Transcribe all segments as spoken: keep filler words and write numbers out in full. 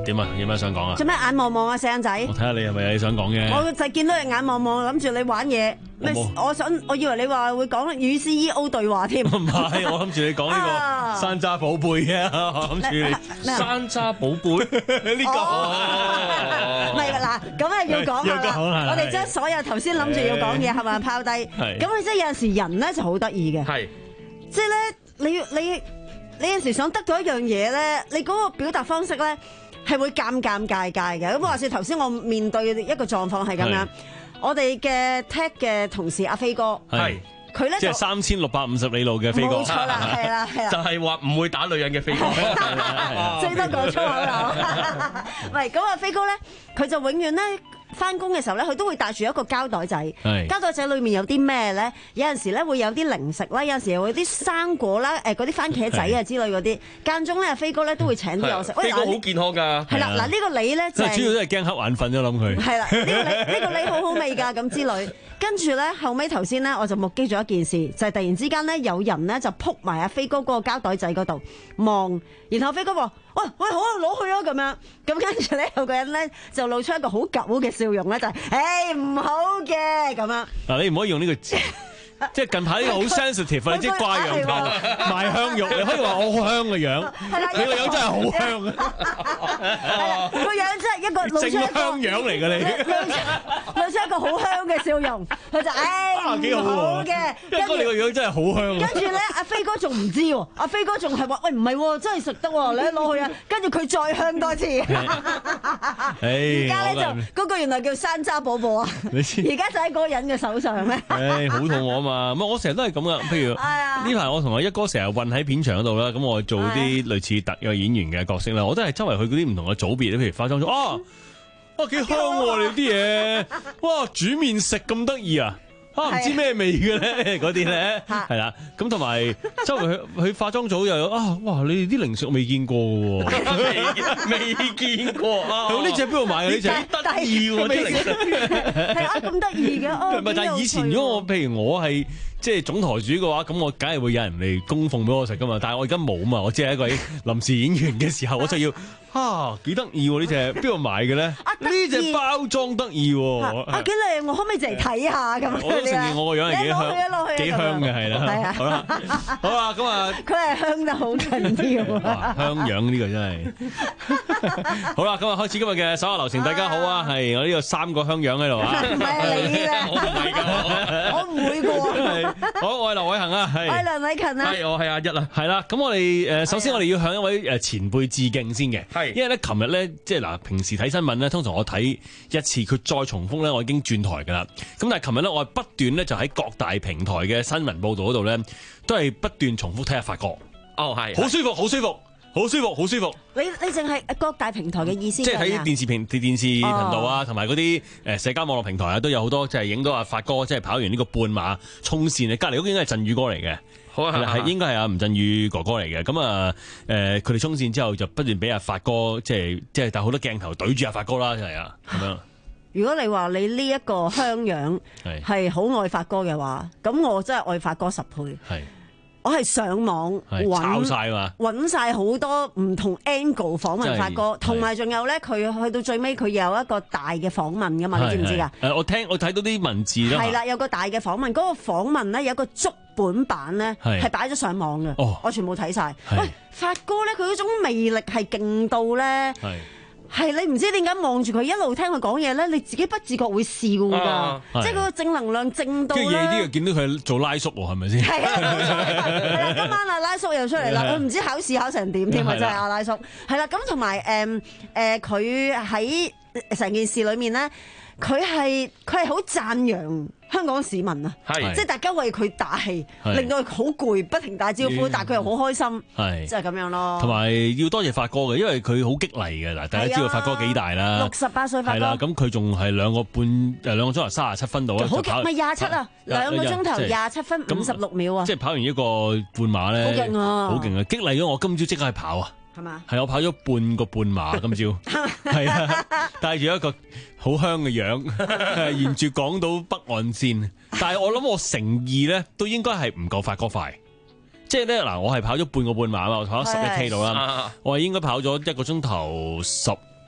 點啊？有咩想講啊？ 做咩眼望望啊，細眼仔？ 我睇下你係咪有嘢想講嘅？ 我就見到你眼望望，諗住你玩嘢。咩？我想，我以為你話會講與 C E O 對話添。 唔係，我諗住你講呢個山楂寶貝嘅，我諗住你山楂寶貝呢個。 唔係嗱，咁啊要講下啦。我哋將所有頭先諗住要講嘢係咪拋低？咁啊，即係有陣時人咧就好得意嘅。 係。 即係咧，你你你有陣時想得到一樣嘢咧，你嗰個表達方式咧係會尷尷尬尬嘅。咁話說頭先我面對一個狀況係咁樣，我哋嘅 tech 嘅同事阿飛哥係。 佢咧即係三千六百五十里路嘅飛哥， 冇錯啦，係啦，係啦， 就係話唔會打女人嘅飛哥， 最多講粗口啦。唔係咁啊，飛哥咧，佢就永遠咧翻工嘅時候咧，佢都會帶住一個膠袋仔。膠袋仔裏面有啲咩咧？有陣時咧會有啲零食啦，有陣時又會有啲生果啦，誒嗰啲番茄仔啊之類嗰啲。間中咧，飛哥咧都會請啲我食。 飛哥好健康㗎。 係啦，嗱呢個你咧就主要都係驚瞌眼瞓啫，諗佢。 係啦，呢個你呢個你好好味㗎咁之類。跟住咧，後尾頭先咧，我就目擊咗一件事，就係、是、突然之間咧，有人咧就撲埋阿飛哥嗰個膠袋仔嗰度望，然後飛哥話：喂喂，好啊，攞去啊咁樣。咁跟住咧，有個人咧就露出一個好狗嘅笑容咧，就係、是：誒唔好嘅咁樣。 嗱，你唔可以用呢個字。即係近排呢個好 sensitive 啊！你即係掛羊頭賣香肉，你可以話我好香嘅樣，你個樣真係好香啊！ 個樣真係一個露出一個香樣嚟嘅你， 露出一個好香嘅笑容，佢就誒幾好嘅。 跟住你個樣真係好香。 跟住咧，阿飛哥仲唔知喎，阿飛哥仲係話：喂唔係喎，真係食得喎，你攞去啊！跟住佢再香多次。而家咧就嗰個原來叫山楂寶寶啊！而家就喺嗰個人嘅手上咩？ 誒，好肚餓啊嘛！咁我成日都係咁噶，譬如呢排我同阿一哥成日混喺片場嗰度啦，咁我做啲類似特約演員嘅角色啦，我都係周圍去嗰啲唔同嘅組別，譬如化妝組，啊，哇幾香喎你啲嘢，哇煮麵食咁得意啊！啊唔知咩味嘅咧，嗰啲咧係啦，咁同埋周圍去去化妝組又有啊，哇你哋啲零食我未見過嘅喎， 未見過啊！ 呢隻邊度買嘅呢隻？ 得意喎啲零食， 係啊咁得意嘅哦。 唔係，但係以前如果我譬如我係即係總台主嘅話，咁我梗係會有人嚟供奉俾我食噶嘛。但係我而家冇嘛，我只係一個臨時演員嘅時候，我就要啊幾得意喎呢隻，邊度買嘅咧？呢隻包裝得意喎， 啊幾靚，我可唔可以嚟睇下咁？ 我都承認我個樣係幾香，幾香嘅係啦。好啦，好啦，咁啊， 佢係香得好緊要啊！ 香樣呢個真係好啦，咁啊開始今日嘅手下留情，大家好啊，係我呢個三個香樣喺度啊， 唔係你咧， 我唔係㗎， 我唔會㗎。 好，我係劉偉恒啊，係， 我係梁偉勤啊， 係我係阿一啊， 係啦。咁我哋誒首先我哋要向一位誒前輩致敬先嘅，係，因為咧琴日咧即係嗱平時睇新聞咧，通常我睇一次佢再重複咧，我已經轉台㗎啦。咁但係琴日咧，我係不斷咧就喺各大平台嘅新聞報導嗰度咧，都係不斷重複睇下發哥。 哦，係， 好舒服，好舒服，好舒服，好舒服。 你你淨係各大平台嘅意思？ 即係睇電視平電視頻道啊，同埋嗰啲誒社交網絡平台啊，都有好多即係影到阿發哥即係跑完呢個半馬衝線啊，隔離嗰個應該係振宇哥嚟嘅， 好啊， 係應該係阿吳鎮宇哥哥嚟嘅。咁啊誒，佢哋衝線之後就不斷俾阿發哥即係即係，但好多鏡頭對住阿發哥啦，係啊咁樣。 如果你話你呢一個香樣係好愛發哥嘅話，咁我真係愛發哥十倍。係。我係上網揾晒嘛， 揾晒好多唔同 angle 訪問發哥，同埋仲有咧，佢去到最尾佢有一個大嘅訪問噶嘛，你知唔知噶？ 誒，我聽我睇到啲文字啦， 係啦，有個大嘅訪問，嗰、嗰個訪問咧有個足本版咧係擺咗上網嘅，哦、我全部睇晒。喂，發哥咧佢嗰種魅力係勁到咧。係你唔知點解望住佢一路聽佢講嘢咧，你自己不自覺會笑㗎，啊、即係佢個正能量正到咧。跟住夜啲又見到佢做拉叔喎，係咪先？ 係啊，係啦，今晚阿拉叔又出嚟啦，我唔知考試考成點添啊，真係阿拉叔。係啦，咁同埋誒誒，佢喺成件事裏面咧，佢係佢係好讚揚香港市民啊，即係大家為佢打氣，令到佢好攰，不停打招呼，但係佢又好開心，即係咁樣咯。 同埋要多謝發哥嘅，因為佢好激勵嘅嗱，大家知道發哥幾大啦， 六十八歲發哥， 咁佢仲係兩個半誒兩個鐘頭三十七分度啊， 好勁咪廿七啊，兩個鐘頭廿七分五十六秒啊， 即係跑完一個半馬咧， 好勁啊， 好勁啊，激勵咗我今朝即刻去跑啊！ 係嘛？ 係我跑咗半個半馬今朝，係啊，帶住一個好香嘅樣，沿住港島北岸線。但係我諗我誠意咧，都應該係唔夠發哥快。即係咧嗱，我係跑咗半個半馬嘛，我跑咗十一 K 度啦，我係應該跑咗一個鐘頭十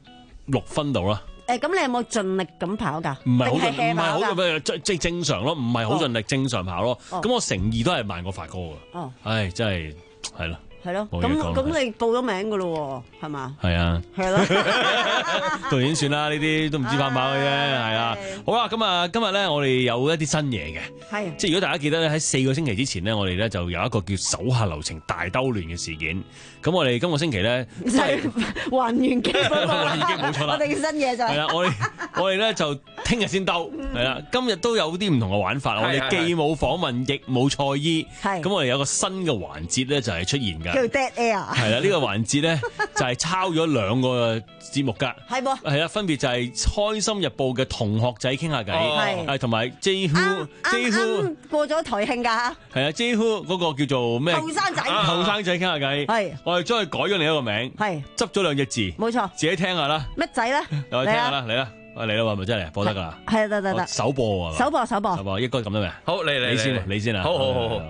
六分度啦。 誒，咁你有冇盡力咁跑㗎？ 唔係好盡， 定係 hea 唔係好跑㗎？ 即即正常咯，唔係好盡力，正常跑咯。 哦咁我誠意都係慢過發哥㗎。 哦， 唉，真係係咯。 係咯， 冇嘢講咁咁你報咗名㗎咯喎，係嘛？ 係啊， 係咯， 導演算啦，呢啲都唔知跑唔跑嘅啫，係啊。好啦，咁啊，今日咧我哋有一啲新嘢嘅， 係即係如果大家記得咧，喺四個星期之前呢，我哋咧就有一個叫手下留情大兜亂嘅事件。咁我哋今個星期咧， 就係還原機嗰個還原機冇錯啦我哋嘅新嘢就係係啦，我哋我哋咧就聽日先兜，係啦，今日都有啲唔同嘅玩法。我哋既冇訪問，亦冇賽衣， 係咁我哋有個新嘅環節咧就係出現㗎。 叫 dead air， 係啦，呢個環節咧就係抄咗兩個節目㗎。 係噃， 係啦，分別就係《開心日報》嘅同學仔傾下偈， 係係同埋 J Who 啱 J 啱 Who 啱過咗台慶㗎， 係啊 J Who 嗰個叫做咩？ 後生仔後生仔傾下偈， 係我哋將佢改咗另一個名， 係執咗兩隻字， 冇錯， 自己聽下啦， 乜仔咧？ 又去聽下啦，嚟啦，喂嚟啦，係咪真係播得㗎啦？ 係得得得， 首播啊， 首播首播首，播，應該咁得未？ 好，嚟嚟你先， 嚟你先啊， 好好好好。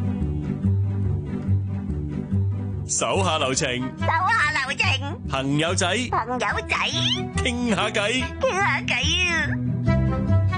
手下留情， 手下留情， 朋友仔朋友仔傾下偈。 傾下偈啊！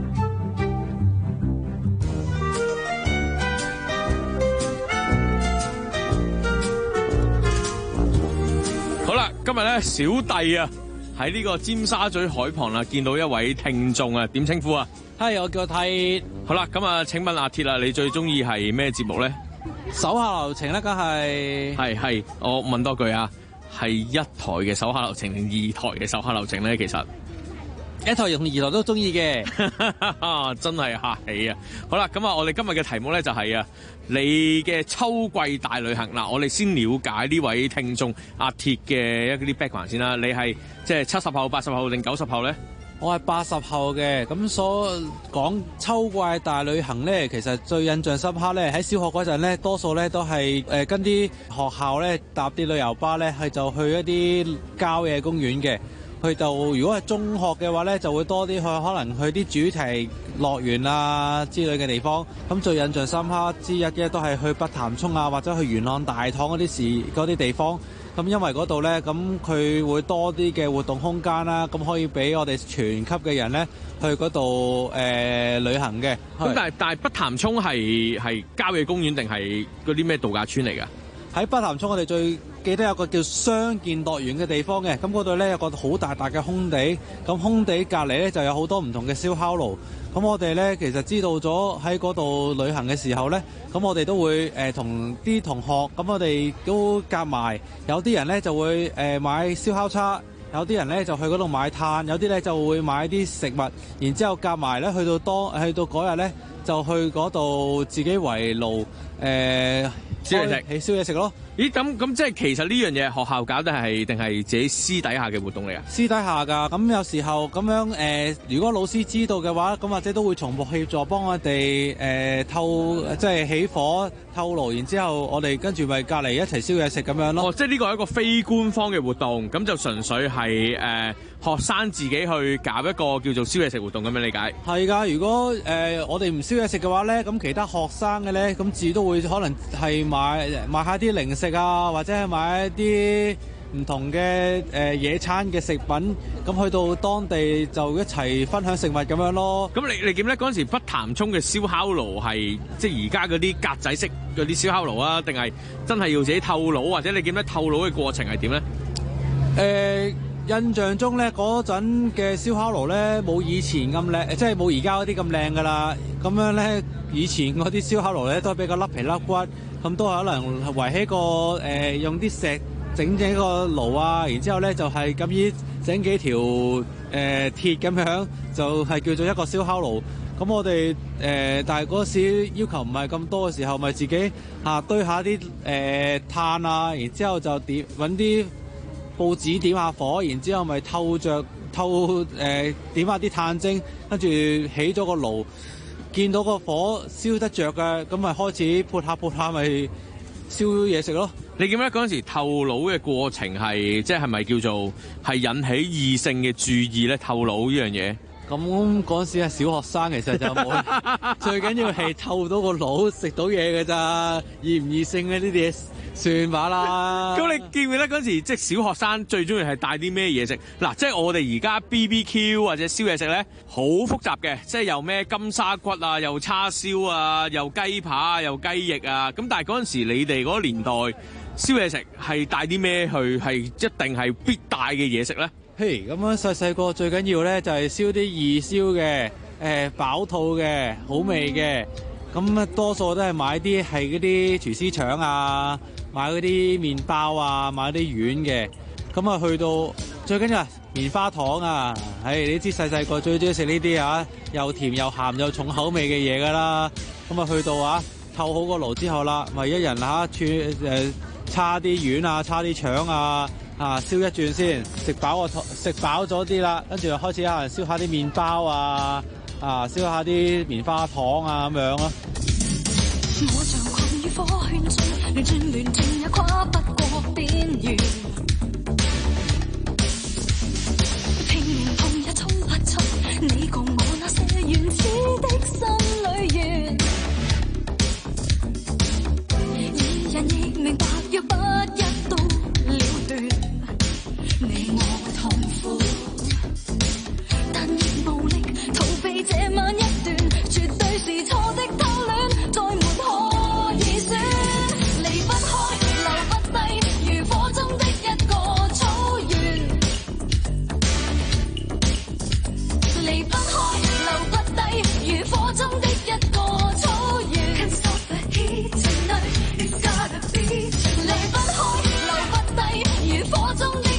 好啦，今日咧小弟啊喺呢個尖沙咀海旁啦，見到一位聽眾啊，點稱呼啊？ 係，我叫鐵。 好啦，咁啊，請問阿鐵啊，你最中意係咩節目咧？ 手下留情咧，梗係係係，我問多句啊，係一台嘅手下留情定二台嘅手下留情咧？其實一台同二台都中意嘅。 真係客氣啊！好啦，咁啊，我哋今日嘅題目咧就係啊，你嘅秋季大旅行嗱，我哋先了解呢位聽眾阿鐵嘅一啲 background 先啦。你係即係七十後、八十後定九十後咧？ 我係八十後嘅，咁所講秋季大旅行咧，其實最印象深刻咧，喺小學嗰陣咧，多數咧都係誒跟啲學校咧搭啲旅遊巴咧，係就去一啲郊野公園嘅。去到如果係中學嘅話咧，就會多啲去可能去啲主題樂園啊之類嘅地方。咁最印象深刻之一嘅都係去北潭涌啊，或者去元朗大棠嗰啲時嗰啲地方。咁因為嗰度咧，咁佢會多啲嘅活動空間啦，咁可以俾我哋全級嘅人咧去嗰度誒旅行嘅。 咁但係但係北潭涌係係郊野公園定係嗰啲咩度假村嚟㗎？ 喺北潭涌，我哋最記得有個叫相見樂園嘅地方嘅，咁嗰度咧有個好大大嘅空地，咁空地隔離咧就有好多唔同嘅燒烤爐。咁我哋咧其實知道咗喺嗰度旅行嘅時候咧，咁我哋都會誒同啲同學，咁我哋都夾埋，有啲人咧就會誒買燒烤叉，有啲人咧就去嗰度買炭，有啲咧就會買啲食物，然之後夾埋咧去到當去到嗰日咧就去嗰度自己圍爐誒。 燒嘢食， 起燒嘢食咯。 咦，咁咁即係其實呢樣嘢學校搞定係定係自己私底下嘅活動嚟啊？ 私底下㗎，咁有時候咁樣誒、呃，如果老師知道嘅話，咁或者都會從幕協助幫我哋誒、呃、透，即係起火透爐，然之後我哋跟住咪隔離一齊燒嘢食咁樣咯。 哦，即係呢個係一個非官方嘅活動，咁就純粹係誒、呃、學生自己去搞一個叫做燒嘢食活動咁樣理解。 係㗎，如果誒、呃、我哋唔燒嘢食嘅話咧，咁其他學生嘅咧，咁自己都會可能係買買下啲零食啊，或者係買一啲唔同嘅誒、呃、野餐嘅食品，咁去到當地就一齊分享食物咁樣咯。 咁你你記唔記得嗰陣時北潭涌嘅燒烤爐係即係而家嗰啲格仔式嗰啲燒烤爐啊，定係真係要自己透爐，或者你記唔記得透爐嘅過程係點咧？ 誒、呃、印象中咧，嗰陣嘅燒烤爐咧冇以前咁靚，即係冇而家嗰啲咁靚噶啦。咁樣咧，以前嗰啲燒烤爐咧都係比較甩皮甩骨，咁都係可能圍起個誒、呃、用啲石整整個爐啊，然之後咧就係咁依整幾條誒、呃、鐵咁樣，就係、是、叫做一個燒烤爐。咁我哋誒、呃，但係嗰時要求唔係咁多嘅時候，咪自己嚇、啊、堆下啲誒、呃、炭啊，然之後就點揾啲報紙點下火，然之後咪透着透誒、呃、點下啲炭精，跟住起咗個爐，見到個火燒得着嘅，咁咪開始潑下潑下咪燒嘢食咯。 你記唔記得嗰陣時透爐嘅過程係即係係咪叫做係引起異性嘅注意咧？透爐呢樣嘢咁嗰陣時係小學生，其實就冇最緊要係透到個腦，食到嘢嘅咋，易唔易性咧呢啲嘢算把啦。 咁你記唔記得嗰時即係小學生最中意係帶啲咩嘢食？嗱，即係我哋而家 B B Q 或者燒嘢食咧，好複雜嘅，即係又咩金沙骨啊，又叉燒啊，又雞扒啊，又雞翼啊。咁但係嗰陣時你哋嗰個年代燒嘢食係帶啲咩去？係一定係必帶嘅嘢食咧？ 嘿，咁樣細細個最緊要咧就係燒啲易燒嘅，誒飽肚嘅，好味嘅。咁啊多數都係買啲係嗰啲廚師腸啊，買嗰啲麵包啊，買啲丸嘅。咁啊去到最緊要係棉花糖啊，唉你知細細個最中意食呢啲啊，又甜又鹹又重口味嘅嘢噶啦。咁啊去到啊透好個爐之後啦，咪一人嚇串誒叉啲丸啊，叉啲腸啊。啊！燒一轉先，食飽個食飽咗啲啦，跟住就開始有人燒下啲麵包啊，啊燒下啲棉花糖啊咁樣咯。 我像困於火圈中，亂轉亂轉也跨不過邊緣，拼命碰也衝不出你共我那些原始的心裏緣。二人亦明白，若不一刀了斷。你我痛苦，但亦無力逃避這晚一段，絕對是錯的偷戀，再沒可以選。離不開，留不低，如火中的一個草原。離不開，留不低，如火中的一個草原。Can't stop the heat tonight, it's gotta be。離不開，留不低，如火中的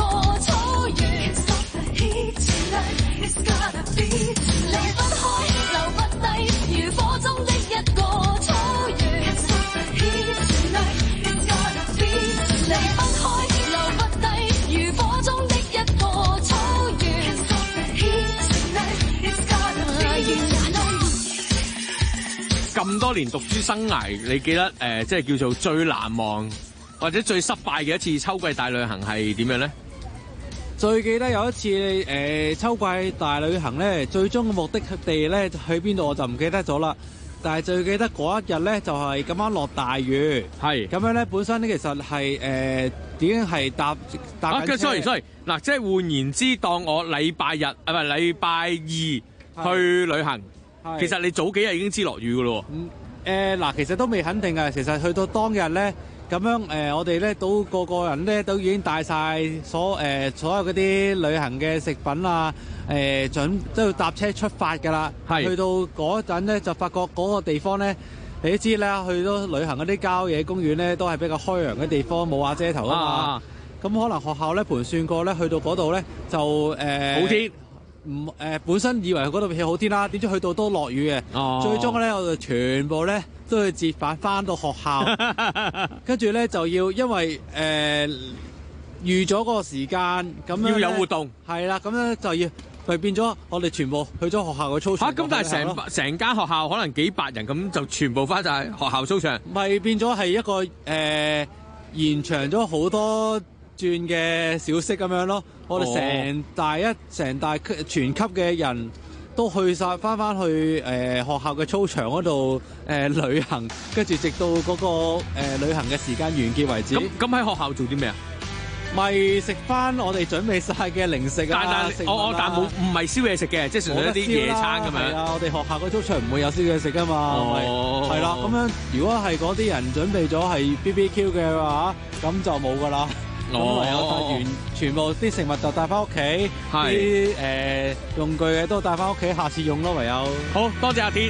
咁多年讀書生涯，你記得誒、呃，即係叫做最難忘或者最失敗嘅一次秋季大旅行係點樣咧？ 最記得有一次誒、呃、秋季大旅行咧，最終嘅目的地咧去邊度我就唔記得咗啦。但係最記得嗰一日咧，就係咁啱落大雨，係咁樣咧。本身咧其實係誒、呃、已經係搭搭緊車。 啊，sorry sorry，嗱，即係換言之，當我禮拜日啊唔係禮拜二去旅行。其實你早幾日已經知落雨㗎咯喎。 嗯誒嗱、呃，其實都未肯定嘅。其實去到當日咧，咁樣誒、呃，我哋咧都個個人咧都已經帶晒所誒、呃、所有嗰啲旅行嘅食品啊，誒、呃、準都要搭車出發㗎啦。係去到嗰陣咧，就發覺嗰個地方咧，你都知啦，去到旅行嗰啲郊野公園咧，都係比較開揚嘅地方，冇瓦遮頭啊嘛。咁、啊、可能學校咧盤算過咧，去到嗰度咧就誒、呃、好天。唔誒、呃、本身以為嗰度係好天啦，點知去到都落雨嘅。哦、最終咧，我哋全部咧都要折返翻到學校，跟住咧就要因為誒、呃、預咗嗰個時間，咁樣要有活動， 係啦，咁樣就要咪變咗我哋全部去咗學校嘅操場。 嚇、啊！咁但係成成間學校可能幾百人，咁就全部翻晒學校操場， 咪變咗係一個誒、呃、延長咗好多轉嘅小息咁樣咯。我哋成大一成大全級嘅人都去晒翻翻去誒、呃、學校嘅操場嗰度誒旅行，跟住直到嗰、那個、呃、旅行嘅時間完結為止。 咁咁喺學校做啲咩啊？ 咪食翻我哋準備晒嘅零食啊！ 但但我我但冇唔係燒嘢食嘅，即係純粹一啲野餐咁樣。 係啊，我哋學校嘅操場唔會有燒嘢食噶嘛。哦，係啦。咁樣如果係嗰啲人準備咗係 B B Q 嘅話，咁就冇噶啦。咁唯有帶完全部啲食物就帶翻屋企，啲誒、呃、用具嘅都帶翻屋企，下次用咯。唯有好多謝阿鐵。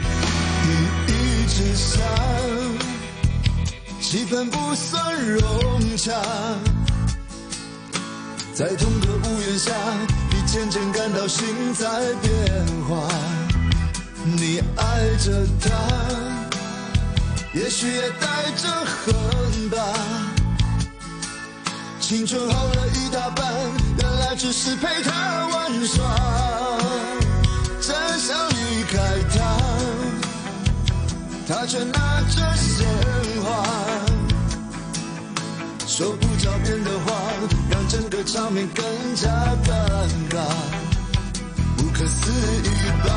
氣氛不算融洽，在同個屋檐下，你漸漸感到心在變化。你愛着他，也許也帶着恨吧。青春耗了一大半，原來只是陪他玩耍。真想離開他，他卻拿着鮮花，說不着邊的話，讓整個場面更加尷尬。不可思此一般，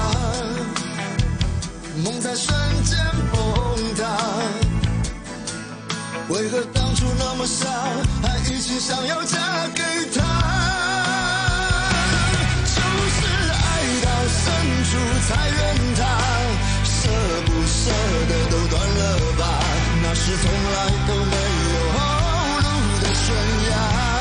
梦在瞬间崩塌。为何当初那么傻，还一心想要嫁给他？就是爱到深处才怨他，舍不舍得都断了吧，那是从来都没有后路的悬崖。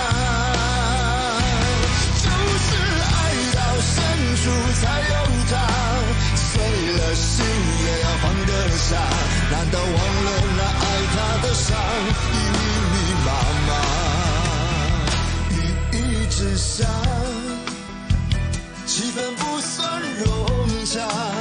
就是爱到深处才有他，碎了心也要放得下，难道忘了那爱他的伤已密密麻麻？一一之下，气氛不算融洽，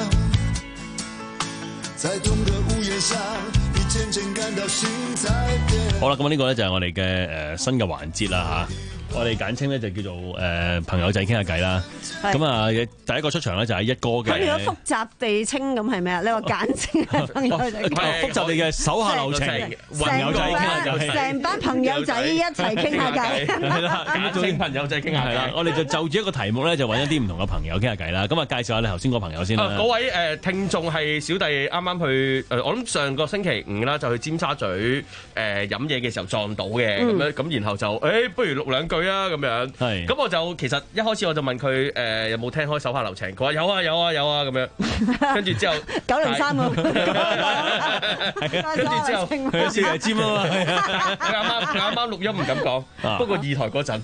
在同個屋檐下，你漸漸感到心在變。 好啦，咁呢個咧就係我哋嘅誒新嘅環節啦嚇。我哋簡稱咧就叫做誒、呃、朋友仔傾下偈啦。咁啊，第一個出場咧就係一哥嘅。 咁如果複雜地稱咁係咩啊？你話簡稱係朋友仔傾。 複雜地嘅手下留情，朋友仔傾下偈。 成班朋友仔一齊傾下偈。 係啦，咁做啲朋友仔傾下偈啦。我哋就就住一個題目咧，就揾一啲唔同嘅朋友傾下偈啦。咁啊，介紹下你頭先個朋友先啦。 嗰位誒聽眾係小弟啱啱去誒，我諗上個星期五啦，就去尖沙咀誒飲嘢嘅時候撞到嘅咁樣，咁然後就誒不如錄兩句啊咁樣。係。咁我就其實一開始我就問佢誒有冇聽開手下留情，佢話有啊有啊有啊咁樣。跟住之後九零三喎。 跟住之後佢少爺尖啊嘛。 佢啱啱佢啱啱錄音唔敢講，不過二台嗰陣。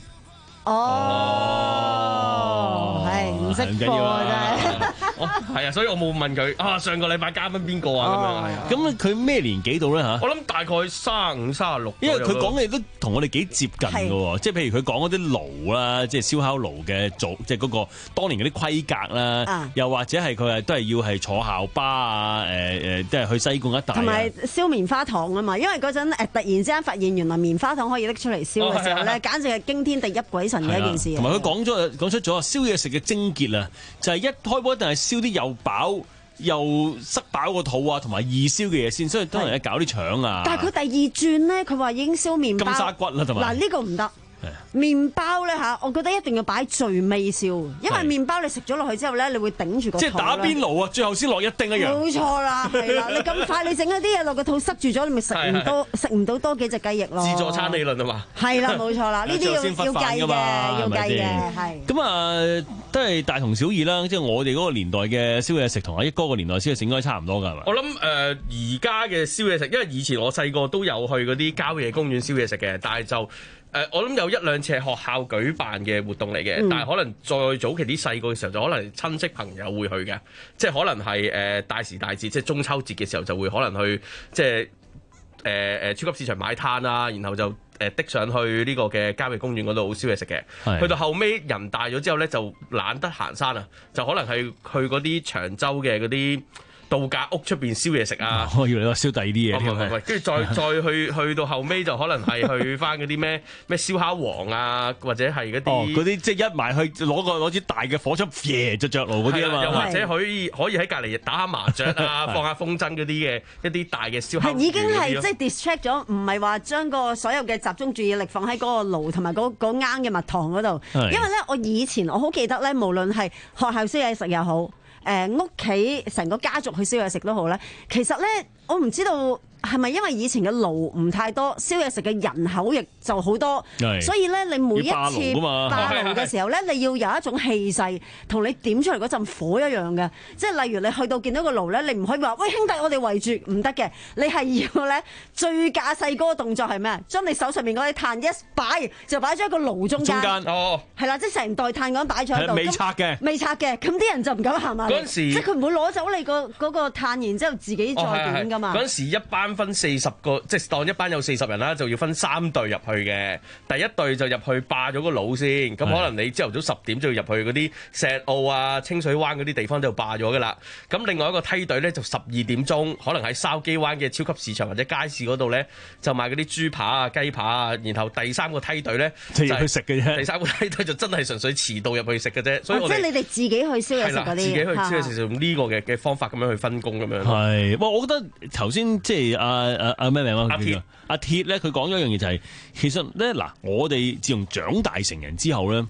哦，係唔識貨啊真係。 係啊，所以我冇問佢啊，上個禮拜嘉賓邊個啊咁樣係啊。 咁佢咩年紀到咧嚇？ 我諗大概三十五、三十六。 因為佢講嘅都同我哋幾接近嘅喎，即係譬如佢講嗰啲爐啦，即係燒烤爐嘅組，即係嗰個當年嗰啲規格啦，啊、又或者係佢係都係要係坐校巴啊，誒、呃、誒，即係去西貢一帶。同埋燒棉花糖啊嘛，因為嗰陣誒突然之間發現原來棉花糖可以拎出嚟燒嘅時候咧，哦、簡直係驚天地泣鬼神嘅一件事。同埋佢講咗講出咗燒嘢食嘅症結啊，就係、是、一開波一定係燒啲又飽又塞飽個肚啊，同埋易燒嘅嘢先，所以當然咧搞啲腸啊。但係佢第二轉咧，佢話已經燒麵包金沙骨啦，同埋嗱呢個唔得。麵包咧嚇，我覺得一定要擺最尾燒，因為麵包你食咗落去之後咧，你會頂住個肚。即係打邊爐啊，最後先落一丁一樣。冇錯啦，係啦，你咁快你整一啲嘢落個肚塞住咗，你咪食唔多食唔到多幾隻雞翼咯。自助餐理論啊嘛。係啦，冇錯啦，呢啲要要計嘅，要計嘅係。咁啊，都係大同小異啦。即係我哋嗰個年代嘅燒嘢食同阿一哥個年代燒嘢食應該差唔多㗎，係嘛？我諗誒而家嘅燒嘢食，因為以前我細個都有去嗰啲郊野公園燒嘢食嘅，但係就。誒、呃，我諗有一兩次係學校舉辦嘅活動嚟嘅，嗯、但係可能再早期啲細個嘅時候，就可能親戚朋友會去嘅，即係可能係誒、呃、大時大節，即係中秋節嘅時候就會可能去即係誒誒超級市場買攤啊，然後就誒的上去呢個嘅郊野公園嗰度燒嘢食嘅。是去到後尾人大咗之後咧，就懶得行山啊，就可能係去嗰啲長洲嘅嗰啲度假屋出邊燒嘢食啊！我以為你話燒第二啲嘢添，跟住再再去去到後尾就可能係去翻嗰啲咩咩燒烤王啊，或者係嗰啲嗰啲即係一埋去攞個攞支大嘅火槍，耶就着爐嗰啲啊嘛，又或者可以可以喺隔離打下麻雀啊，放下風箏嗰啲嘅一啲大嘅燒烤。係已經係即係 distract 咗，唔係話將個所有嘅集中注意力放喺嗰個爐同埋嗰嗰啱嘅蜜糖嗰度。因為咧，我以前我好記得咧，無論係學校燒嘢食又好。誒屋企成個家族去燒嘢食都好咧，其實咧我唔知道係咪因為以前嘅爐唔太多，燒嘢食嘅人口亦就好多，所以咧你每一次霸爐嘅時候咧，你要有一種氣勢，同你點出嚟嗰陣火一樣嘅。即係例如你去到見到個爐咧，你唔可以話喂兄弟，我哋圍住，唔得嘅。你係要咧最架勢嗰個動作係咩？將你手上面嗰啲炭一擺，就擺咗喺個爐中間。中間哦，係啦，即係成袋炭咁樣擺咗喺度。未拆嘅，未拆嘅，咁啲人就唔敢行埋嚟。嗰陣時，即係佢唔會攞走你個嗰個炭，然之後自己再點㗎嘛。嗰陣時一班分四十個，即係當一班有四十人啦，就要分三隊入去嘅。第一隊就入去霸咗個爐先，咁可能你朝頭早十點就要入去嗰啲石澳啊、清水灣嗰啲地方就霸咗噶啦。咁另外一個梯隊咧就十二點鐘，可能喺筲箕灣嘅超級市場或者街市嗰度咧就賣嗰啲豬扒啊、雞扒啊。然後第三個梯隊咧就入去食嘅啫。第三個梯隊就真係純粹遲到入去食嘅啫。所以我哋、啊、即係你哋自己去燒嘢食嗰啲，自己去燒嘢食，用呢個嘅嘅方法咁樣去分工咁樣。係，哇！我覺得頭先即係阿阿阿咩名啊？阿鐵阿鐵咧，佢講咗一樣嘢就係、是，其實咧嗱，我哋自從長大成人之後咧，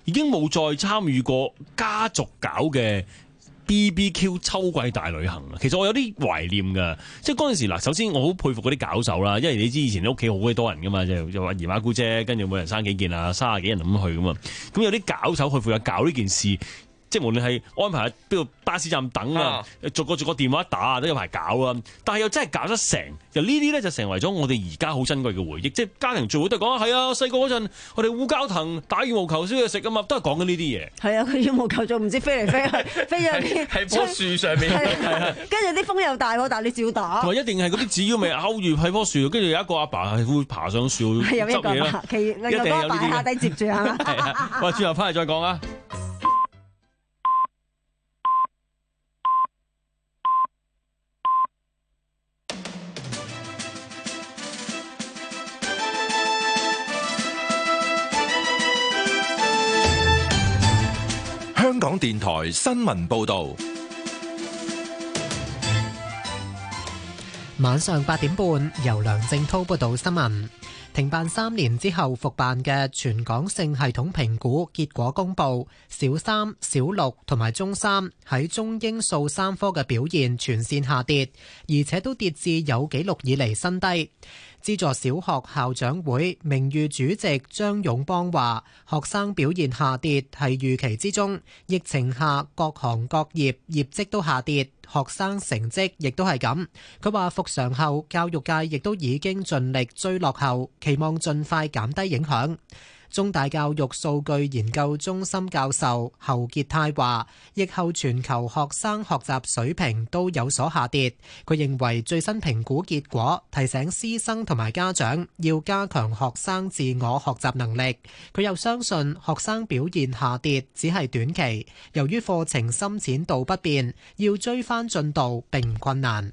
已經冇再參與過家族搞嘅 B B Q 秋季大旅行啦。其實我有啲懷念㗎，即係嗰陣時嗱，首先我好佩服嗰啲搞手啦，因為你知以前你屋企好鬼多人㗎嘛，即係又話姨媽姑姐，跟住每人生幾件啊，三十幾人咁去㗎嘛，咁有啲搞手去負責搞呢件事。即係無論係安排喺邊度巴士站等啊，逐個逐個電話打都有排搞啊，但係又真係搞得成，就呢啲咧就成為咗我哋而家好珍貴嘅回憶。即係家庭聚會都係講啊，係啊，細個嗰陣我哋烏蛟騰打羽毛球燒嘢食啊嘛，都係講緊呢啲嘢。 係啊，佢羽毛球仲唔知飛嚟飛去，飛咗啲喺棵樹上面， 跟住啲風又大喎，但係你照打。 同埋一定係嗰啲紙鷂咪勾住喺棵樹，跟住有一個阿爸係會爬上樹執嘢啦。 其另外嗰個擺下低接住係嘛？ 係啊，喂，轉頭翻嚟再講啊。 香港電台新聞報道， 晚上八點半，由梁正滔報道新聞。停辦三年之後復辦嘅全港性系統評估結果公佈，小三、小六同埋中三喺中英數三科嘅表現全線下跌，而且都跌至有紀錄以嚟新低。資助小學校長會名譽主席張勇邦話：學生表現下跌係預期之中，疫情下各行各業業績都下跌，學生成績亦都係咁。佢話復常後教育界亦都已經盡力追落後，期望盡快減低影響。中大教育數據研究中心教授侯傑泰話：疫後全球學生學習水平都有所下跌。佢認為最新評估結果提醒師生同埋家長要加強學生自我學習能力。佢又相信學生表現下跌只係短期，由於課程深淺度不變，要追翻進度並唔困難。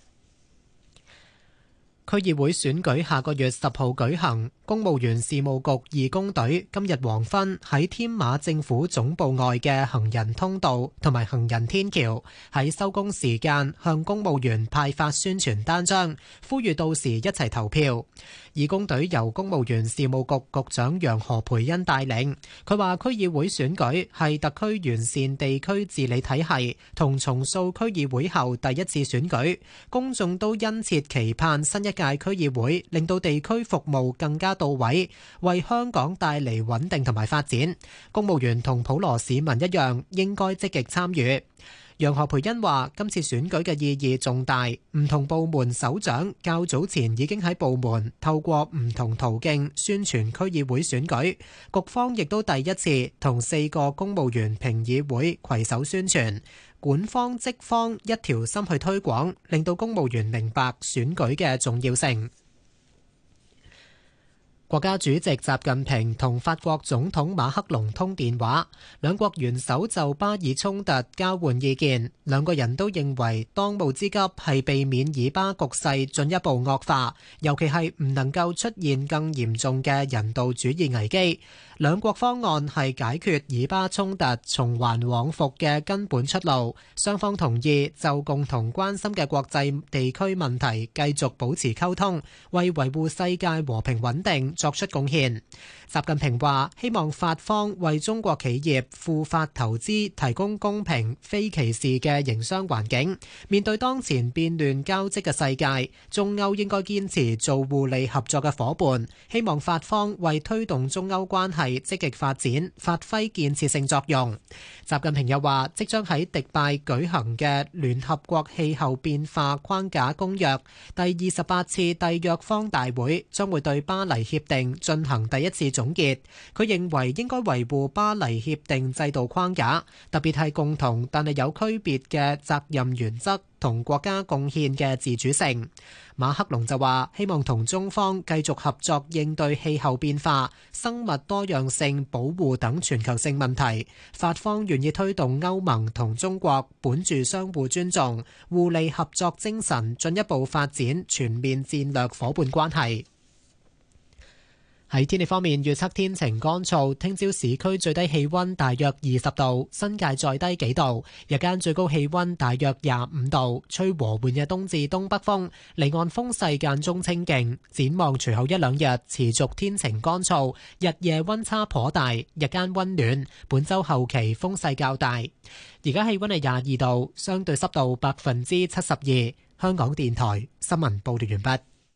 區議會選舉下個月十號舉行，公務員事務局義工隊今日黃昏喺添馬政府總部外嘅行人通道同埋行人天橋，喺收工時間向公務員派發宣傳單張，呼籲到時一齊投票。義工隊由公務員事務局局長楊何培恩帶領。佢話區議會選舉係特區完善地區治理體系同重塑區議會後第一次選舉，公眾都殷切期盼新一屆區議會令到地區服務更加到位，為香港帶嚟穩定同埋發展。公務員同普羅市民一樣，應該積極參與。楊何培恩話：今次選舉嘅意義重大，唔同部門首長較早前已經喺部門透過唔同途徑宣傳區議會選舉，局方亦都第一次同四個公務員評議會攜手宣傳，管方職方一條心去推廣，令到公務員明白選舉嘅重要性。國家主席習近平同法國總統馬克龍通電話，兩國元首就巴以衝突交換意見。兩個人都認為當務之急係避免以巴局勢進一步惡化，尤其係唔能夠出現更嚴重嘅人道主義危機。兩國方案係解決以巴衝突從緩往復嘅根本出路。雙方同意就共同關心嘅國際地區問題繼續保持溝通，為維護世界和平穩定作出貢獻。習近平話：希望法方為中國企業赴法投資提供公平、非歧視嘅營商環境。面對當前變亂交織嘅世界，中歐應該堅持做互利合作嘅夥伴。希望法方為推動中歐關係積極發展發揮建設性作用。習近平又話：即將喺迪拜舉行嘅聯合國氣候變化框架公約第二十八次締約方大會將會對巴黎協定進行第一次總結。佢認為應該維護巴黎協定制度框架，特別係共同但係有區別嘅責任原則同國家貢獻嘅自主性。馬克龍就話：希望同中方繼續合作應對氣候變化、生物多樣性保護等全球性問題。法方願意推動歐盟同中國本住相互尊重、互利合作精神，進一步發展全面戰略夥伴關係。 喺天氣方面，預測天晴乾燥，聽朝市區最低氣溫大約二十度，新界再低幾度，日間最高氣溫大約廿五度，吹和緩嘅東至東北風，離岸風勢間中清勁。展望隨後一兩日持續天晴乾燥，日夜溫差頗大，日間溫暖。本週後期風勢較大。而家氣溫係廿二度，相對濕度百分之七十二。香港電台新聞報道完畢。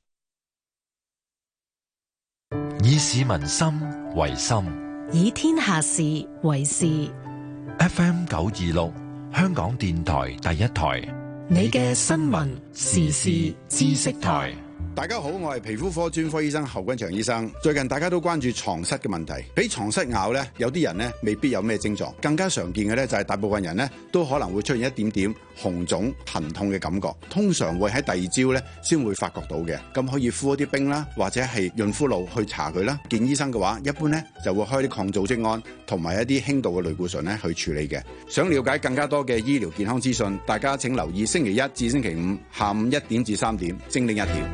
以市民心為心， 以天下事為事。 F M 九二六，香港電台第一台， 你嘅新聞時事知識台。 大家好，我係皮膚科專科醫生侯君祥醫生。最近大家都關注床蝨嘅問題，俾床蝨咬呢，有啲人呢未必有咩症狀，更加常見嘅呢就係大部分人呢都可能會出現一點點紅腫疼痛嘅感覺，通常會喺第二朝呢先會發覺到嘅。咁可以敷一啲冰啦，或者係潤膚露去搽佢啦。見醫生嘅話，一般呢就會開啲抗組織胺同埋一啲輕度嘅類固醇呢去處理嘅。想了解更加多嘅醫療健康資訊，大家請留意星期一至星期五下午一點至三點，精靈一條。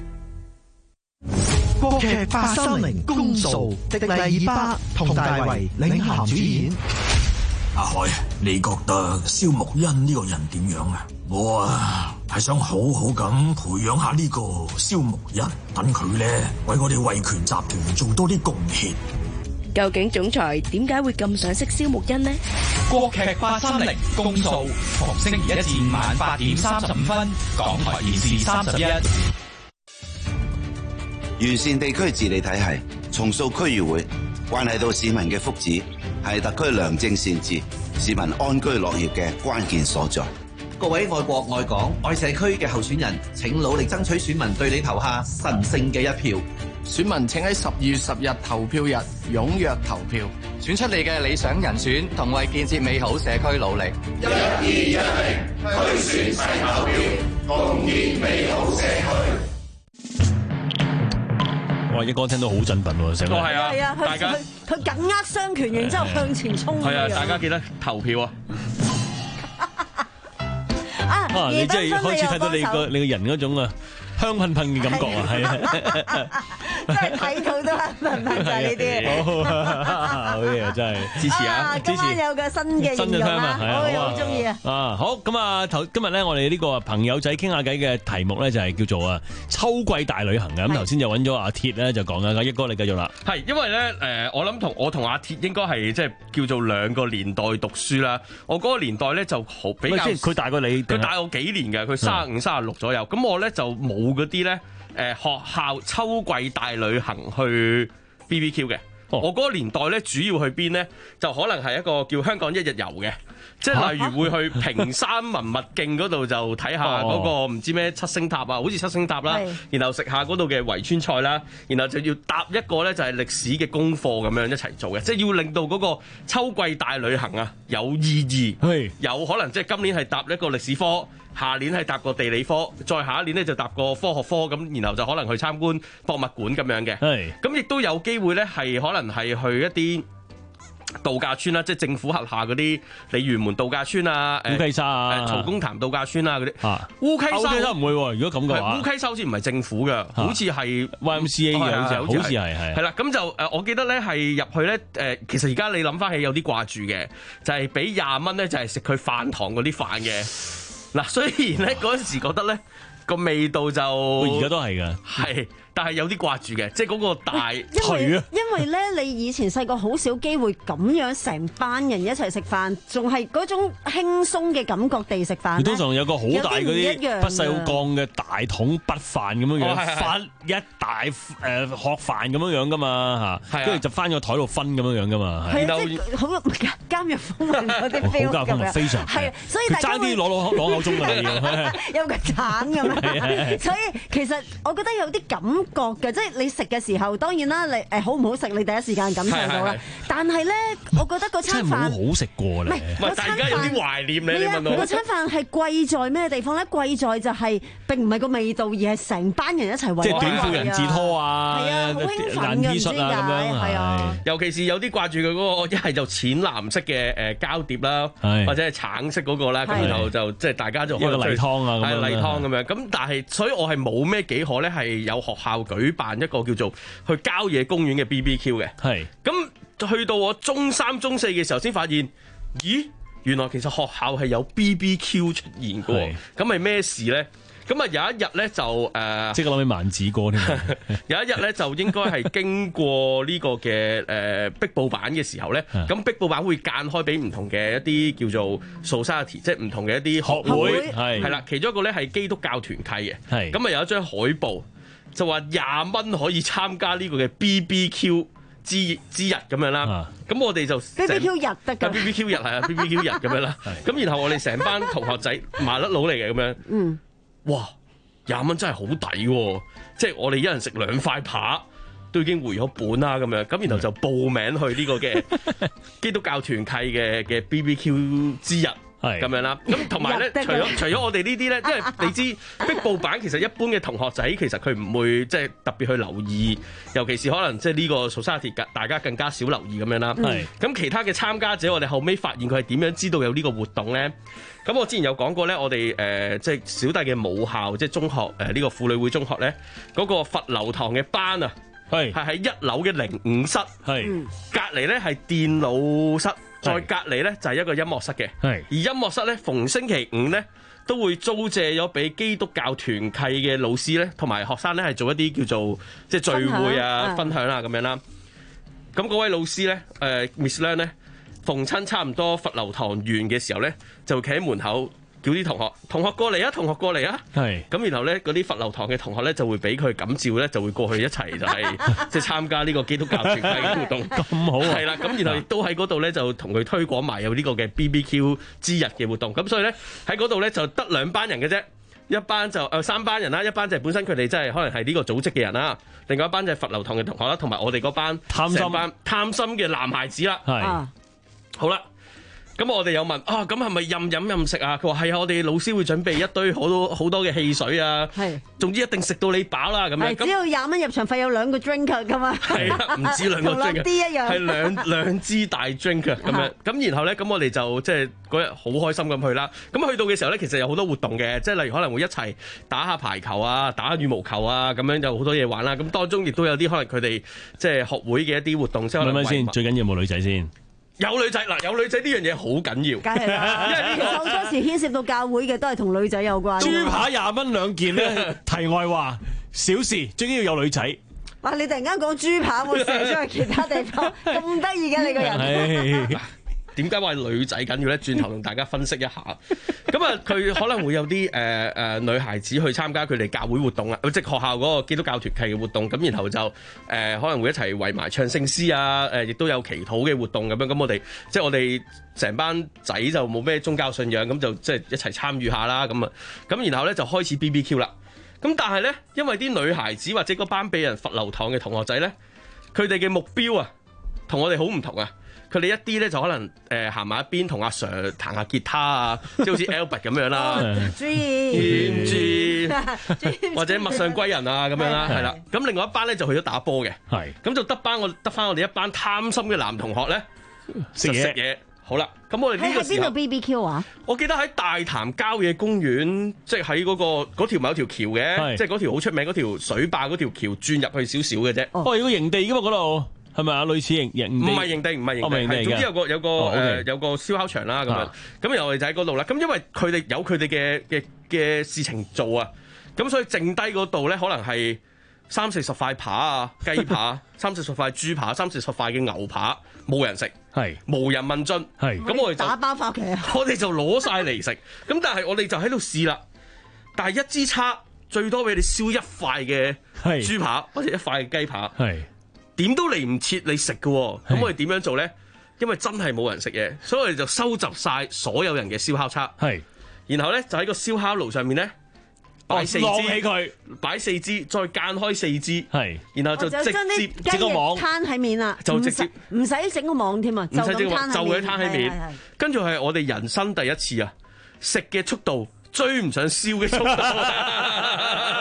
國劇八三零公訴，迪麗熱巴同大為領銜主演。 阿海，你覺得蕭木恩呢個人點樣啊？我啊係想好好咁培養下呢個蕭木恩，等佢咧為我哋維權集團做多啲貢獻。 究竟總裁點解會咁想識蕭木恩呢？ 國劇八三零公訴，逢星期一至五晚八點三十五分，港台電視三十一。 完善地區治理體系，重塑區議會，關係到市民嘅福祉，係特區良政善治、市民安居樂業嘅關鍵所在。 各位愛國愛港愛社區嘅候選人，請努力爭取選民對你投下神聖嘅一票。 選民請喺十二月十日投票日踴躍投票，選出你嘅理想人選，同為建設美好社區努力。 一二一零，區選齊投票，共建美好社區。 哇！一哥聽到好振奮喎，成個係啊， 係啊， 大家佢佢緊握雙拳，然之後向前衝。 係啊，大家記得投票啊！ 啊，你真係開始睇到你個你個人嗰種啊香噴噴嘅感覺啊，係啊， 真係睇到都香噴噴就係呢啲。 好嘢，真係支持啊！ 今晚有個新嘅形容啊，我好中意啊！ 啊，好咁啊，頭今日咧，我哋呢個朋友仔傾下偈嘅題目咧，就係叫做啊秋季大旅行嘅。咁頭先就揾咗阿鐵咧，就講啦，一哥你繼續啦。 係因為咧，誒，我諗同我同阿鐵應該係即係叫做兩個年代讀書啦。我嗰個年代咧就好比較， 即係佢大過你， 佢大我幾年嘅，佢三十五、三十六左右。咁我咧就冇嗰啲咧，誒學校秋季大旅行去 B B Q 嘅。哦、我嗰個年代咧，主要去邊咧，就可能係一個叫香港一日遊嘅，即係例如會去平山文物徑嗰度就睇下嗰個唔知咩七星塔啊，好似七星塔啦，然後食下嗰度嘅圍村菜啦，然後就要搭一個咧就係歷史嘅功課咁樣一齊做嘅，即係要令到嗰個秋季大旅行啊有意義，有可能即係今年係搭一個歷史科。下年係搭個地理科，再下一年咧就搭個科學科，咁然後就可能去參觀博物館咁樣嘅。係，咁亦都有機會咧，係可能係去一啲度假村啦，即係政府轄下嗰啲鯉魚門度假村啊， 烏溪沙啊， 曹公潭度假村啊嗰啲。 啊， 烏溪沙唔會喎，如果咁嘅話， 烏溪沙好似唔係政府嘅，好似係 Y M C A 嘅，好似好似係係。 係啦，咁就誒，我記得咧係入去咧誒，其實而家你諗翻起有啲掛住嘅，就係俾廿蚊咧，就係食佢飯堂嗰啲飯嘅。嗱，雖然咧嗰陣時覺得咧個味道就， 而家都係㗎， 係，但係有啲掛住嘅，即係嗰個大頹啊！因為咧，你以前細個好少機會咁樣成班人一齊食飯，仲係嗰種輕鬆嘅感覺地食飯。 通常有個好大嗰啲不鏽鋼嘅大桶筆飯咁樣樣，分一大誒殼飯咁樣樣噶嘛嚇，跟住就翻個台度分咁樣樣噶嘛。 係啊，即係好監獄風雲嗰啲 feel 咁樣。好監獄風雲非常係啊，所以大家爭啲攞攞攞口中㗎， 有個橙咁樣。所以其實我覺得有啲感覺嘅，即係你食嘅時候，當然啦，你誒好唔好食，你第一時間感受到啦。但係咧，我覺得嗰餐飯真係冇好食過咧。 唔係，大家有啲懷念你，你問我。 嗰餐飯係貴在咩地方咧？貴在就係並唔係個味道，而係成班人一齊圍。 即係短褲人字拖啊， 係啊，好興奮嘅，唔知點解係啊。 尤其是有啲掛住佢嗰個，一係就淺藍色嘅誒膠碟啦，或者係橙色嗰個啦，咁然後就即係大家就一個例湯啊， 係例湯咁樣。咁但係，所以我係冇咩幾可咧，係有學校校舉辦一個叫做去郊野公園嘅 B B Q 嘅。 係咁去到我中三、中四嘅時候先發現，咦，原來其實學校係有 B B Q 出現嘅。咁係咩事咧？咁啊有一日咧就誒， 即刻諗起萬子哥添。 有一日咧就應該係經過呢個嘅誒壁報版嘅時候咧，咁壁報版會間開俾唔同嘅一啲叫做 society， 即係唔同嘅一啲學會，係啦，其中一個咧係基督教團契嘅，係咁啊有一張海報就話廿蚊可以參加呢個嘅 B B Q 之之日咁樣啦。咁我哋就 B B Q 日得㗎 ，B B Q 日係啊 ，B B Q 日咁樣啦。咁然後我哋成班同學仔麻甩佬嚟嘅咁樣，嗯。哇！廿蚊真係好抵喎，即係我哋一人食兩塊扒都已經回咗本啦咁樣，咁然後就報名去呢個嘅基督教團契嘅嘅 B B Q 之日咁樣啦。咁同埋咧，除咗除咗我哋呢啲咧，因為你知壁報版其實一般嘅同學仔其實佢唔會即係特別去留意，尤其是可能即係呢個 society 大家更加少留意咁樣啦。咁、嗯、其他嘅參加者，我哋後尾發現佢係點樣知道有呢個活動咧？咁我之前有講過咧，我哋誒即係小弟嘅母校，即係中學誒呢、呃這個婦女會中學咧，嗰、那個佛流堂嘅班啊，係係喺一樓嘅零五室，係隔離咧係電腦室，再隔離咧就係一個音樂室嘅，係而音樂室咧逢星期五咧都會租借咗俾基督教團契嘅老師咧，同埋學生咧係做一啲叫做即係聚會啊、分享啊咁樣啦。咁嗰位老師咧，誒、呃、Miss Leung 咧。逢親差唔多佛流堂完嘅時候咧，就企喺門口叫啲同學，同學過嚟啊，同學過嚟啊。係。咁然後咧，嗰啲佛流堂嘅同學咧就會俾佢感召咧，就會過去一齊就係即係參加呢個基督教團契嘅活動。 咁好啊。 係啦，咁然後亦都喺嗰度咧就同佢推廣埋有呢個嘅 B B Q 之日嘅活動。咁所以咧喺嗰度咧就得兩班人嘅啫，一班就誒、呃、三班人啦，一班就係本身佢哋真係可能係呢個組織嘅人啦，另外一班就係佛流堂嘅同學啦，同埋我哋嗰班貪心班貪心嘅男孩子啦。係。好啦，咁我哋有問啊，咁係咪任飲任食啊？佢話係啊，我哋老師會準備一堆好多好多嘅汽水啊，係，總之一定食到你飽啦咁樣。 只要廿蚊入場費有兩個 drink 噶嘛， 係啊，唔止兩個 drink 啲一樣， 係兩兩支大 drink 咁樣。咁然後咧，咁我哋就即係嗰日好開心咁去啦。咁去到嘅時候咧，其實有好多活動嘅，即係例如可能會一齊打下排球啊，打下羽毛球啊，咁樣有好多嘢玩啦。咁當中亦都有啲可能佢哋即係學會嘅一啲活動。即係諗諗先，最緊要有冇女仔先？ 有女仔嗱，有女仔呢樣嘢好緊要， 梗係啦。因為其實好多時牽涉到教會嘅都係同女仔有關。 豬扒廿蚊兩件咧，題外話小事，最緊要有女仔。 哇！你突然間講豬扒，會射出去其他地方，咁得意嘅你個人。 點解話女仔緊要咧？轉頭同大家分析一下。咁啊，佢可能會有啲誒誒女孩子去參加佢哋教會活動啊，即係學校嗰個基督教團契嘅活動。咁然後就誒、呃、可能會一齊圍埋唱聖詩啊，誒、呃、亦都有祈禱嘅活動咁樣。咁我哋即係我哋成班仔就冇咩宗教信仰，咁就即係一齊參與下啦。咁啊，咁然後咧就開始 B B Q 啦。咁但係咧，因為啲女孩子或者嗰班俾人罰留堂嘅同學仔咧，佢哋嘅目標啊，同我哋好唔同啊。佢哋一啲咧就可能誒行埋一邊同阿 Sir 彈下吉他啊，即係好似 Albert 咁樣啦， 注意， 注意，或者陌上歸人啊咁樣啦，係啦。咁另外一班咧就去咗打波嘅，係咁就得班我得翻我哋一班貪心嘅男同學咧食食嘢。好啦，咁我哋呢個時候喺邊度 B B Q 啊？ 我記得喺大潭郊野公園，即係喺嗰個嗰條咪有條橋嘅，即係嗰條好出名嗰條水壩嗰條橋轉入去少少嘅啫。 哦，有個營地㗎嘛嗰度。係咪啊？類似營營地？唔係營地，唔係營地，係總之有個有個誒、哦 okay. 有個燒烤場啦咁樣。咁然後我哋就喺嗰度啦。咁因為佢哋有佢哋嘅嘅嘅事情做啊，咁所以剩低嗰度咧，可能係三四十塊扒啊、雞扒、三四十塊豬扒、三四十塊嘅牛扒，冇人食，係無人問津，係咁我哋就打包翻屋企， 我哋就攞晒嚟食。咁但係我哋就喺度試啦。但係一支叉最多俾你燒一塊嘅豬扒或者一塊嘅雞扒，係。點都嚟唔切你食嘅，咁我哋點樣做咧？因為真係冇人食嘢，所以我哋就收集晒所有人嘅燒烤叉，係，然後咧就喺個燒烤爐上面咧擺四支， 晾起佢， 擺四支，再間開四支，係，然後就直接整個網攤喺面啦， 就直接唔使整個網添啊，就咁攤喺面， 就咁攤喺面，跟住係我哋人生第一次啊，食嘅速度追唔上燒嘅速度。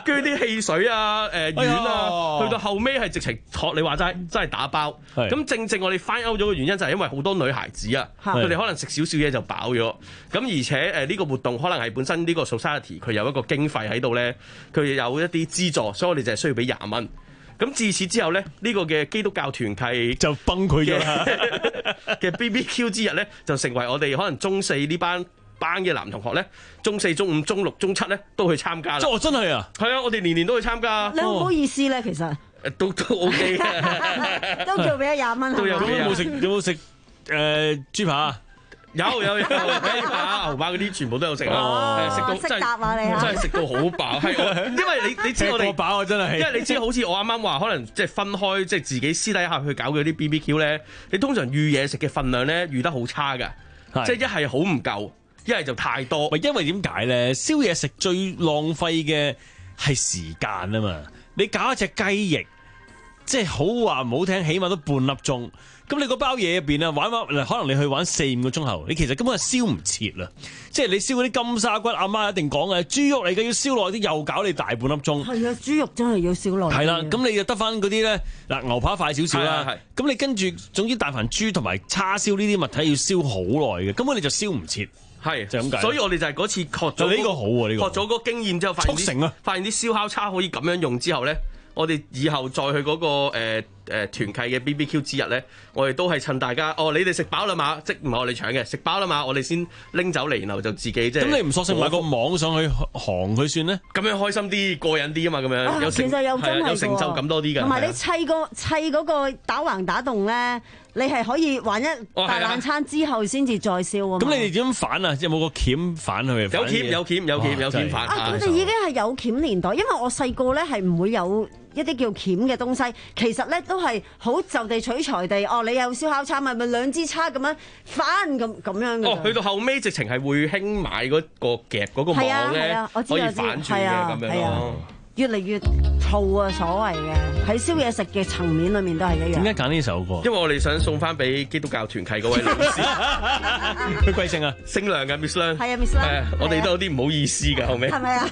跟住啲汽水啊、誒丸啊，去到後尾係直情學你話齋，真係打包。咁正正我哋翻歐咗嘅原因就係因為好多女孩子啊，佢哋可能食少少嘢就飽咗。咁而且誒呢個活動可能係本身呢個 society 佢有一個經費喺度咧，佢有一啲資助，所以我哋就係需要俾廿蚊。咁自此之後咧，呢、這個嘅基督教團契就崩潰咗啦。 嘅 B B Q 之日咧，就成為我哋可能中四呢班班嘅男同學咧，中四、中五、中六、中七咧都去參加啦。 哦，真係啊！ 係啊，我哋年年都去參加。 你好唔好意思咧？其實都都 OK 嘅， 都叫俾咗廿蚊。 都有。 有冇食？有冇食誒豬扒？ 有有有，雞扒、牛扒嗰啲全部都有食啊！ 食到真係真係食到好飽，係因為你你知我哋過飽啊，真係。 因為你知好似我啱啱話，可能即係分開，即係自己私底下去搞嗰啲 B B Q 咧，你通常預嘢食嘅份量咧預得好差㗎，即係一係好唔夠，一係就太多。 因為點解咧？燒嘢食最浪費嘅係時間啊嘛！你搞一隻雞翼，即係好話唔好聽，起碼都半粒鐘。咁你個包嘢入邊啊，玩玩可能你去玩四五個鐘頭，你其實根本係燒唔切啦。即係你燒嗰啲金沙骨，阿媽一定講嘅豬肉嚟嘅，要燒耐啲，又搞你大半粒鐘。 係啊，豬肉真係要燒耐。 係啦，咁你就得翻嗰啲咧，嗱牛扒快少少啦。咁你跟住，總之大凡豬同埋叉燒呢啲物體要燒好耐嘅，根本你就燒唔切。 係就咁解。 所以我哋就係嗰次學咗呢個好喎，呢個學咗個經驗之後，發現速成啊！ 發現啲燒烤叉可以咁樣用之後咧，我哋以後再去嗰個誒誒團契嘅 B B Q 之日咧，我哋都係趁大家哦，你哋食飽啦嘛，即唔係我哋搶嘅，食飽啦嘛，我哋先拎走嚟，然後就自己即係。咁你唔索性買個網上去行佢算咧？ 咁樣開心啲、過癮啲啊嘛，咁樣有成其實有真係有成就感多啲㗎。 同埋你砌個砌嗰個打橫打洞咧，你係可以玩一大冷餐之後先至再燒啊嘛。 咁你哋點反啊？即係冇個鉗反佢？ 有鉗有鉗有鉗有鉗反。 啊！咁你已經係有鉗年代，因為我細個咧係唔會有一啲叫鉗嘅東西，其實咧都係好就地取材地。哦，你有燒烤叉咪咪兩支叉咁樣翻咁咁樣嘅。 哦，去到後尾直情係會興買嗰個夾嗰個網咧，可以反轉嘅咁樣咯。 越嚟越燥啊！所謂嘅喺燒嘢食嘅層面裏面都係一樣。 點解揀呢首歌？ 因為我哋想送翻俾基督教團契嗰位老師， 佢貴姓啊？ 姓梁嘅 Miss 梁。 係啊 ，Miss 梁。 係啊，我哋都有啲唔好意思㗎，後尾。 係咪啊？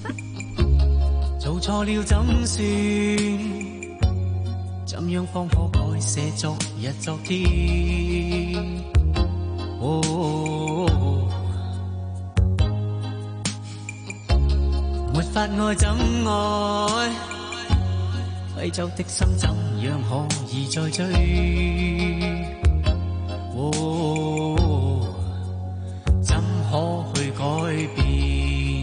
做錯了怎算？怎樣方可改寫昨日昨天？哦，沒法愛怎愛？揮走的心怎樣可以再追？哦，怎可去改變？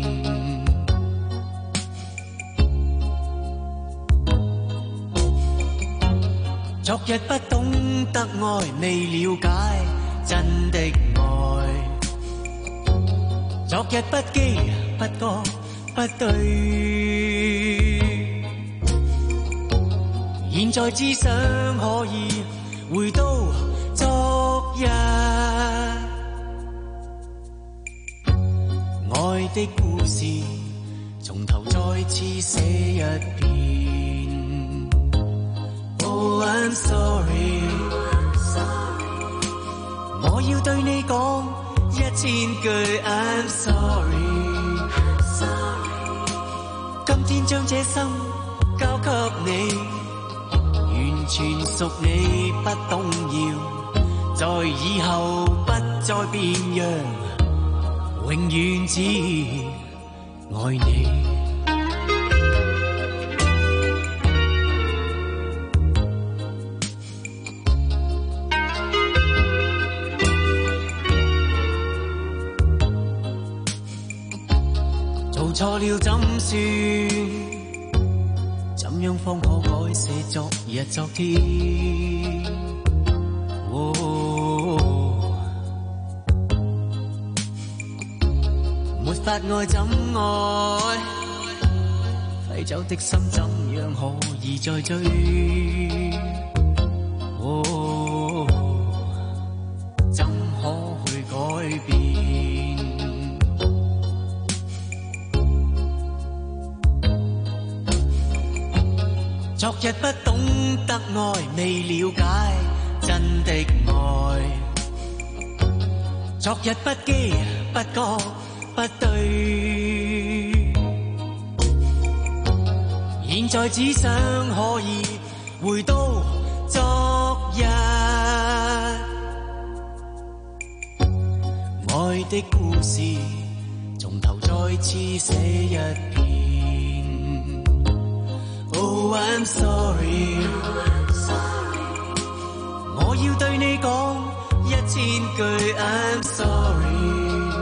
昨日不懂得愛，未了解真的愛。昨日不羈不覺不對，現在只想可以回到昨日。愛的故事從頭再次寫一遍。Oh, I'm sorry， 我要對你講一千句 I'm sorry。今天將這心交給你，完全屬你，不動搖，在以後不再變樣，永遠只愛你。錯了怎算？怎樣方可改寫昨日昨天？哦，沒法愛怎愛？揮走的心怎樣可以再追？哦，怎可去改變？昨日不懂得愛，未了解真的愛。昨日不羈不覺不對， 現在只想可以回到昨日，愛的故事從頭再次寫一遍。Oh I'm sorry， 我要對你講一千句 I'm sorry。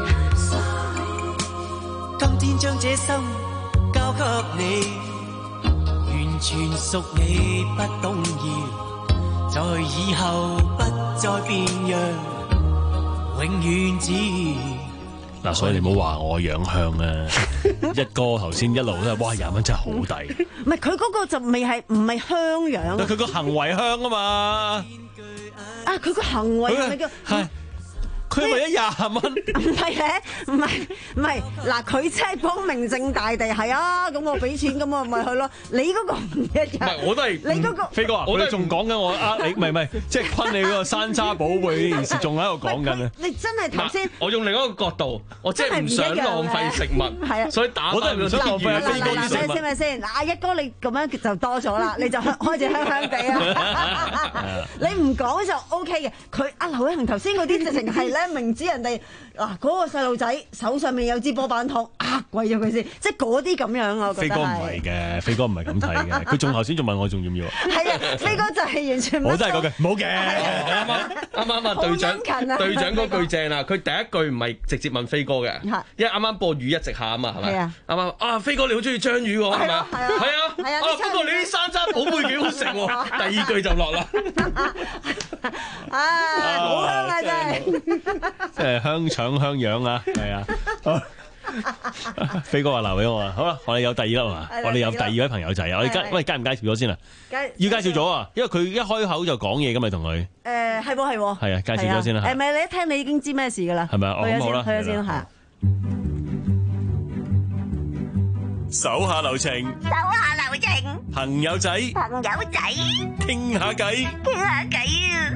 今天將這心交給你，完全屬你，不動搖，在以後不再變樣，永遠只。 嗱，所以你唔好話我養香啊！一哥頭先一路都係，哇，廿蚊真係好抵。 唔係佢嗰個就未係唔係香樣， 佢個行為香啊嘛。 啊，佢個行為係咪叫？ 佢為咗廿蚊， 唔係嘅，唔係唔係，嗱佢即係光明正大地係啊，咁我俾錢咁我咪去咯。你嗰個唔一樣， 唔係我都係你嗰個飛哥啊，我哋仲講緊我呃你，唔係唔係，即係昆你嗰個山楂寶貝呢件事仲喺度講緊啊！ 你真係頭先， 我用另一個角度，我真係唔想浪費食物， 係啊， 所以打我都係唔想浪費飛哥啲食物。 先咪先，嗱一哥你咁樣就多咗啦，你就開始香香地啊！你唔講就 O K 嘅，佢阿劉偉恒頭先嗰啲直情係咧，明知人哋。嗱，嗰個細路仔手上面有支波板糖，呃貴咗佢先，即係嗰啲咁樣啊！我覺得飛哥唔係嘅，飛哥唔係咁睇嘅，佢仲頭先仲問我仲要唔要啊？ 係啊，飛哥就係完全我真係嗰句冇嘅， 啱啱啱啱啊！隊長隊長嗰句正啦，佢第一句唔係直接問飛哥嘅，因為啱啱播魚一直下啊嘛，係咪？啱啱啊！飛哥你好中意章魚喎，係咪啊？係啊，係啊！不過你啲山楂寶貝幾好食喎，第二句就落啦。 啊，好香啊！真係， 即係香腸香樣啊，係啊。好，飛哥話留俾我啊，好啦，我哋有第二粒啊，我哋有第二位朋友仔啊，我哋介喂介唔介紹咗先啊？要介紹咗啊，因為佢一開口就講嘢噶嘛，同佢。 誒係喎係喎。 係啊，介紹咗先啦。 誒咪你一聽你已經知咩事噶啦？ 係咪啊？哦，咁好啦。 去咗先係。 手下留情， 手下留情， 朋友仔， 朋友仔， 傾下偈， 傾下偈啊！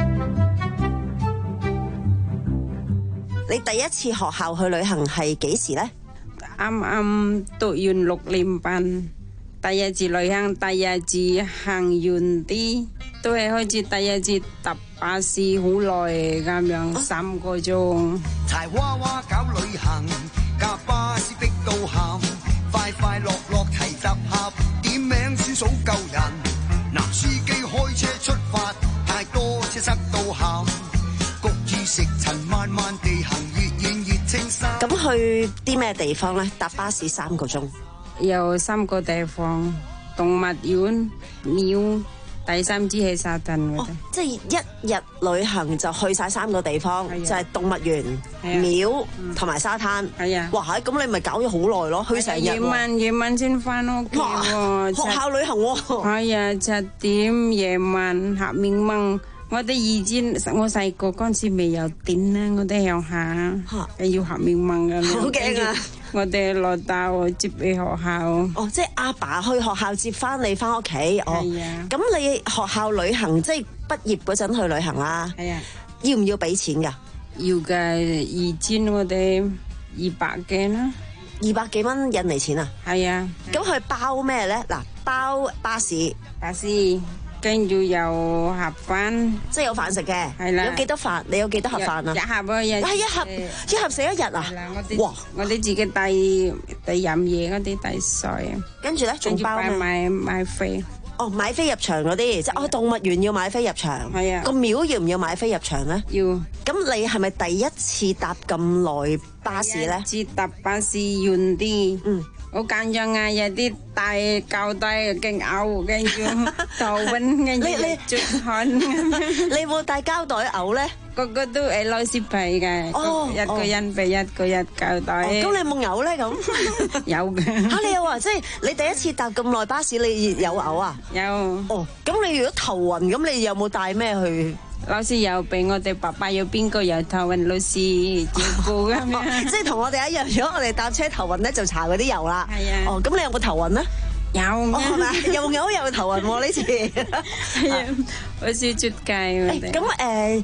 你第一次學校去旅行係幾時咧？ 啱啱讀完六年班，第一次旅行，第一次行遠啲，都係開始第一次搭巴士，好耐咁樣，三個鐘。 柴娃娃搞旅行，架巴士逼到喊，快快樂樂齊集合，點名先數夠人。男司機開車出發，太多車塞到喊。食塵慢慢地行，越遠越清新。 咁去啲咩地方咧？搭巴士三個鐘， 有三個地方：動物園、廟，第三支係沙灘嗰啲。 即係一日旅行就去晒三個地方，就係動物園、廟同埋沙灘。 係啊！ 哇，咁你咪搞咗好耐咯，去成日。 夜晚夜晚先翻屋企喎。 學校旅行喎。 係啊，七點夜晚黑明掹。我哋以前我細個嗰陣時未有電啦，我哋鄉下要合面問㗎。 好驚啊！ 我哋老豆接你學校。 哦，即係阿爸去學校接翻你翻屋企。哦，係啊。咁你學校旅行即係畢業嗰陣去旅行啦。 係啊。 要唔要俾錢㗎？ 要嘅，以前我哋二百幾啦。 二百幾蚊印尼錢啊？ 係啊。 咁佢包咩咧？嗱，包巴士。 巴士。跟住有盒飯， 即係有飯食嘅。 係啦。 有幾多飯？你有幾多盒飯啊？ 一盒啊，一。 係一盒，一盒食一日啊？ 係啦，我哋。哇！我哋自己帶帶飲嘢嗰啲帶水。 跟住咧，仲包咩？ 買買飛。 哦，買飛入場嗰啲，即係哦，動物園要買飛入場。 係啊。 個廟要唔要買飛入場咧？ 要。 咁你係咪第一次搭咁耐巴士咧？ 第一次搭巴士遠啲。 嗯。 好緊張啊！有啲大膠帶驚嘔，跟住頭暈，跟住出汗。 你有冇帶膠袋嘔咧？ 個個都誒攞雪皮嘅，一個人俾一個一膠袋。 咁你有冇嘔咧？咁有嘅。 嚇你有啊？即係你第一次搭咁耐巴士，你有嘔啊？ 有。 哦，咁你如果頭暈，咁你有冇帶咩去？ 老師有俾我哋爸爸有邊個有頭暈，老師照顧咁樣。 即係同我哋一樣，如果我哋搭車頭暈咧，就搽嗰啲油啦。 係啊。 哦，咁你有冇頭暈咧？ 有係咪？又嘔又頭暈喎呢次。 係啊，好少出街。 咁誒，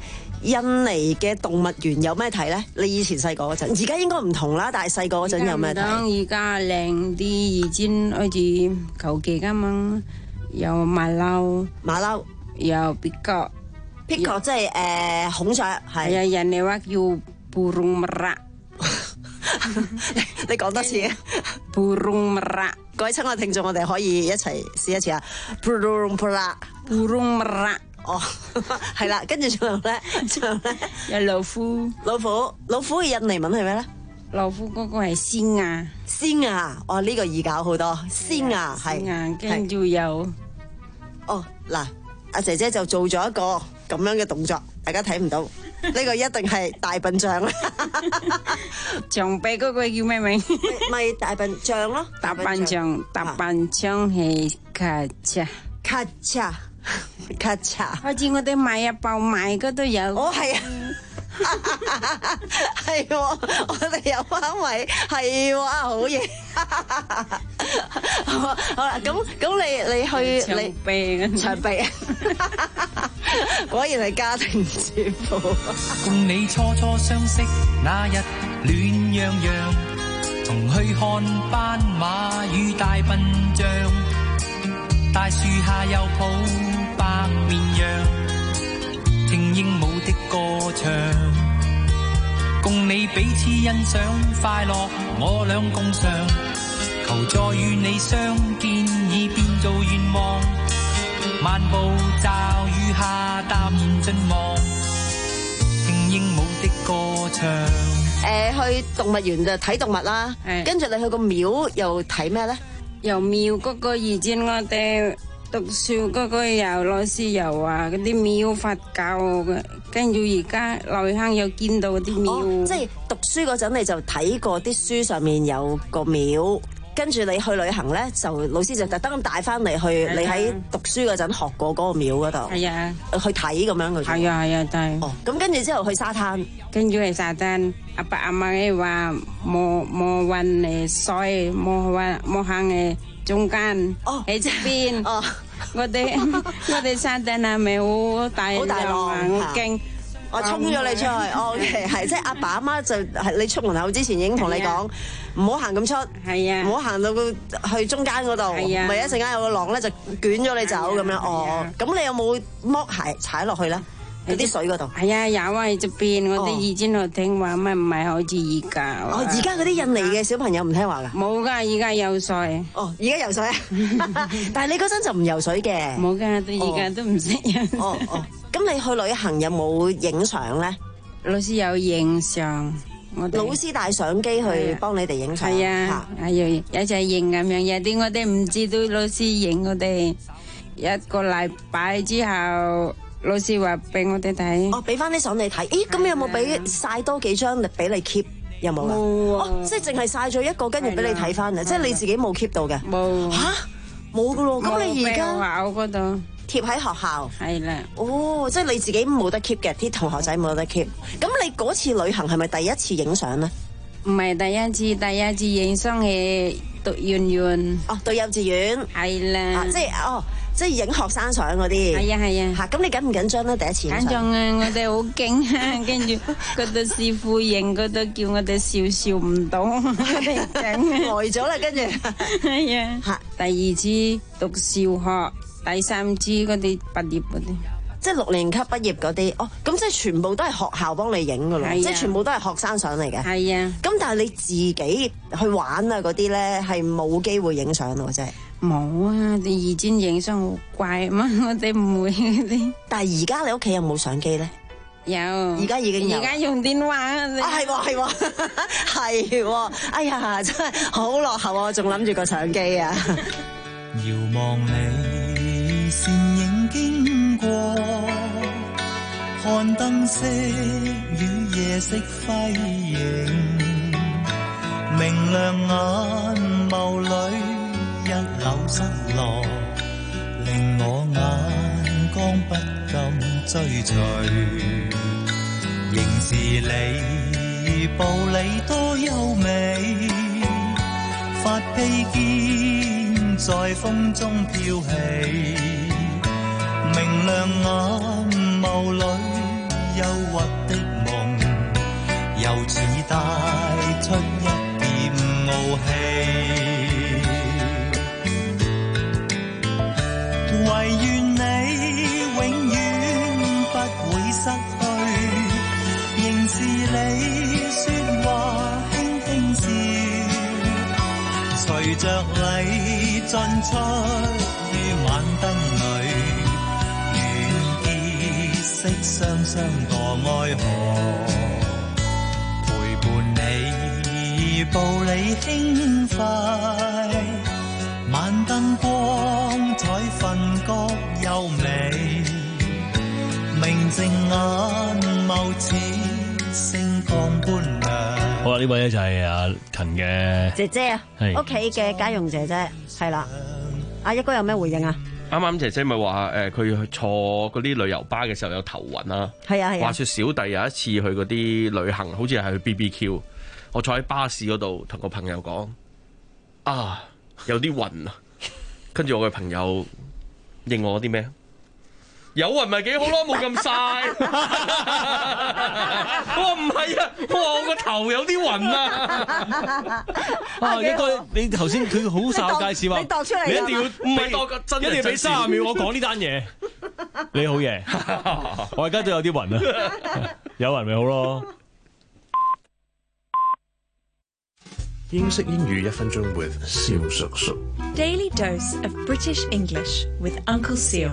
印尼嘅動物園有咩睇咧？你以前細個嗰陣，而家應該唔同啦，但係細個嗰陣有咩睇？ 而家靚啲，以前好似求其咁樣，有馬騮， 馬騮， 有比角， 比角即係誒孔雀，係。 係啊，人哋話叫burung merak。 你講多次啊 burung merak。 各位親愛聽眾，我哋可以一齊試一次啊 burung merak，burung merak。 哦，係啦，跟住仲有咧，仲有咧， 有老虎， 老虎，老虎嘅印尼文係咩咧？ 老虎嗰個係仙亞， 仙亞，哦呢個易搞好多，仙亞係， 跟住有， 哦嗱，阿姐姐就做咗一個咁樣嘅動作，大家睇唔到，呢個一定係大笨象啦。 象鼻嗰個叫咩名？ 咪大笨象咯， 大笨象，大笨象係卡恰， 卡恰。咔嚓！ 好似我哋買一包買嗰度有。 哦，係啊，係喎，我哋有翻位，係喎，好嘢。好啦，咁咁你你去你長臂長臂啊，果然係家庭主婦。 共你初初相識那日暖洋洋，同去看斑馬與大笨象，大樹下又抱白綿羊，聽鸚鵡的歌唱，共你彼此欣賞快樂，我倆共嘗，求再與你相見已變做願望，漫步驟雨下淡然盡望，聽鸚鵡的歌唱。 誒，去動物園就睇動物啦，跟住你去個廟又睇咩咧？ 由廟嗰個以前我哋讀書嗰個有老師又話嗰啲廟佛教嘅，跟住而家流行又見到啲廟。 哦，即係讀書嗰陣你就睇過啲書上面有個廟，跟住你去旅行咧，就老師就特登帶翻嚟去你喺讀書嗰陣學過嗰個廟嗰度。 係啊， 去睇咁樣嘅。 係啊係啊，但係。 哦，咁跟住之後去沙灘， 跟住去沙灘，阿爸阿媽嘅話冇冇揾誒水，冇揾冇行誒中間，喺側邊。 哦， 我哋我哋沙灘係咪好大好大浪啊？好勁！我衝咗你出去，OK， 係即係阿爸阿媽就係你出門口之前已經同你講，唔好行咁出， 係啊， 唔好行到去中間嗰度， 係啊， 咪一陣間有個浪咧就捲咗你走咁樣。哦，咁你有冇剝鞋踩落去咧？嗰啲水嗰度？ 係啊，有啊，喺側邊。我哋以前度聽話，咪唔係好似而家。 哦，而家嗰啲印尼嘅小朋友唔聽話㗎？ 冇㗎，而家游水。 哦，而家游水啊！但係你嗰陣就唔游水嘅。 冇㗎，到而家都唔識游。 哦哦。咁你去旅行有冇影相咧？ 老師有影相，我老師帶相機去幫你哋影相。 係啊，係要一齊影咁樣。有啲我哋唔知道老師影我哋一個禮拜之後。老師話俾我哋睇， 哦，俾翻啲相你睇。咦，咁有冇俾曬多幾張俾你 keep？有冇啊？ 冇啊！ 哦，即係淨係曬咗一個，跟住俾你睇翻啊！即係你自己冇 keep 到嘅。 冇嚇，冇噶咯。咁你而家學校嗰度貼喺學校。 係啦。 哦，即係你自己冇得 keep 嘅，啲同學仔冇得 keep。咁你嗰次旅行係咪第一次影相咧？ 唔係第一次，第一次影相係讀幼兒園。 哦，讀幼稚園。 係啦。 即係哦。即係影學生相嗰啲， 係啊係啊嚇！咁你緊唔緊張咧？第一次影相緊張啊！我哋好驚啊！跟住嗰度師傅影嗰度叫我哋笑笑唔到，我哋驚呆咗啦！跟住係啊嚇！第二次讀小學，第三次嗰啲畢業嗰啲， 即係六年級畢業嗰啲。哦，咁即係全部都係學校幫你影噶咯，即係全部都係學生相嚟嘅。 係啊。 咁但係你自己去玩啊嗰啲咧，係冇機會影相喎，真係。 冇啊！你以前影相好怪嘛，我哋唔會嗰啲。 但係而家你屋企有冇相機咧？ 有。 而家已經有。 而家用電話啊！ 係喎係喎係喎！哎呀，真係好落後啊！仲諗住個相機啊！ 遙望你倩影經過，看燈飾與夜色輝映，明亮眼眸裏一縷失落，令我眼光不禁追隨。仍是你步履多優美，發披肩在風中飄起，明亮眼眸裏憂鬱唯願你永遠不會失去，仍是你說話輕輕笑，隨着你進出於晚燈裏，願結識雙雙墮愛河，陪伴你步履輕快，晚燈光彩瞓覺優美，明淨眼眸似星光般亮。 好啦，呢位咧就係阿勤嘅姐姐啊， 係屋企嘅家用姐姐係啦。阿一哥有咩回應啊？ 啱啱姐姐咪話誒，佢坐嗰啲旅遊巴嘅時候有頭暈啦。 係啊係啊。 話説小弟有一次去嗰啲旅行，好似係去 B B Q， 我坐喺巴士嗰度同個朋友講啊，有啲暈啊。跟住我嘅朋友應我啲咩？有暈咪幾好咯，冇咁曬。我話唔係啊，我話我個頭有啲暈啊。 啊，一哥，你頭先佢好曬介紹話， 你度出嚟， 你一定要唔係度個真， 一定要俾三十秒我講呢單嘢。你好嘢，我而家都有啲暈啊，有暈咪好咯。 英式英語一分鐘 with 蕭叔叔。 Daily dose of British English with Uncle Seal.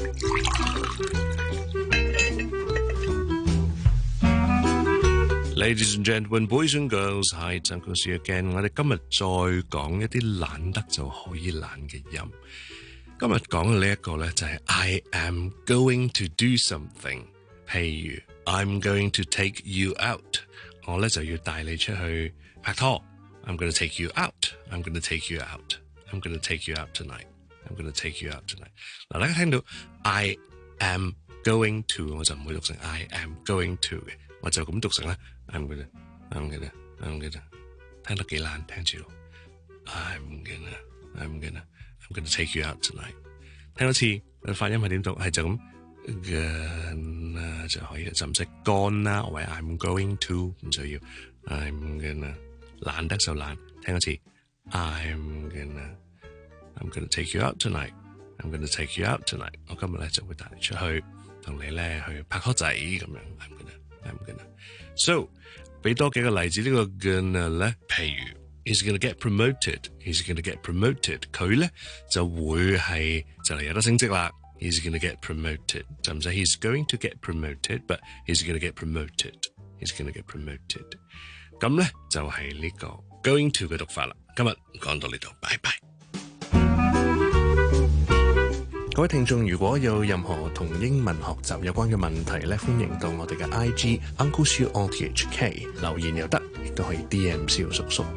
Ladies and gentlemen, boys and girls, hi, it's Uncle Seal again. 我哋今日再講一啲懶得就可以懶嘅音。今日講嘅呢一個咧就係 I am going to do something。譬如 I'm going to take you out， 我咧就要帶你出去拍拖。I'm going to take you out. I'm going to take you out. I'm going to take you out tonight. I'm going to take you out tonight. 嗱，大家聽到 I am going to， 我就唔會讀成 I am going to 嘅，我就咁讀成咧 I'm gonna, I'm gonna, I'm gonna， 聽得幾難，聽住咯。I'm gonna, I'm gonna, I'm gonna take you out tonight。聽多次，發音係點讀？係就咁 gonna 就可以，就唔識 gonna 或者 I'm going to 唔需要 I'm gonna。懶得就懶，聽一次 I'm gonna I'm gonna take you out tonight I'm gonna take you out tonight 我今日咧就會帶你出去同你咧去拍拖仔咁樣 I'm gonna I'm gonna so 俾多幾個例子呢個 gonna 咧，譬如 He's gonna get promoted He's gonna get promoted 佢咧就會係就嚟有得升職啦 He's gonna get promoted 就唔使 He's going to get promoted but He's gonna get promoted He's gonna get promoted咁咧就係呢個 going to 嘅讀法啦。今日講到呢度，拜拜。各位聽眾，如果有任何同英文學習有關嘅問題咧，歡迎到我哋嘅 I G Uncle Siu O T H K 留言又得，亦都可以 D M 蕭叔叔。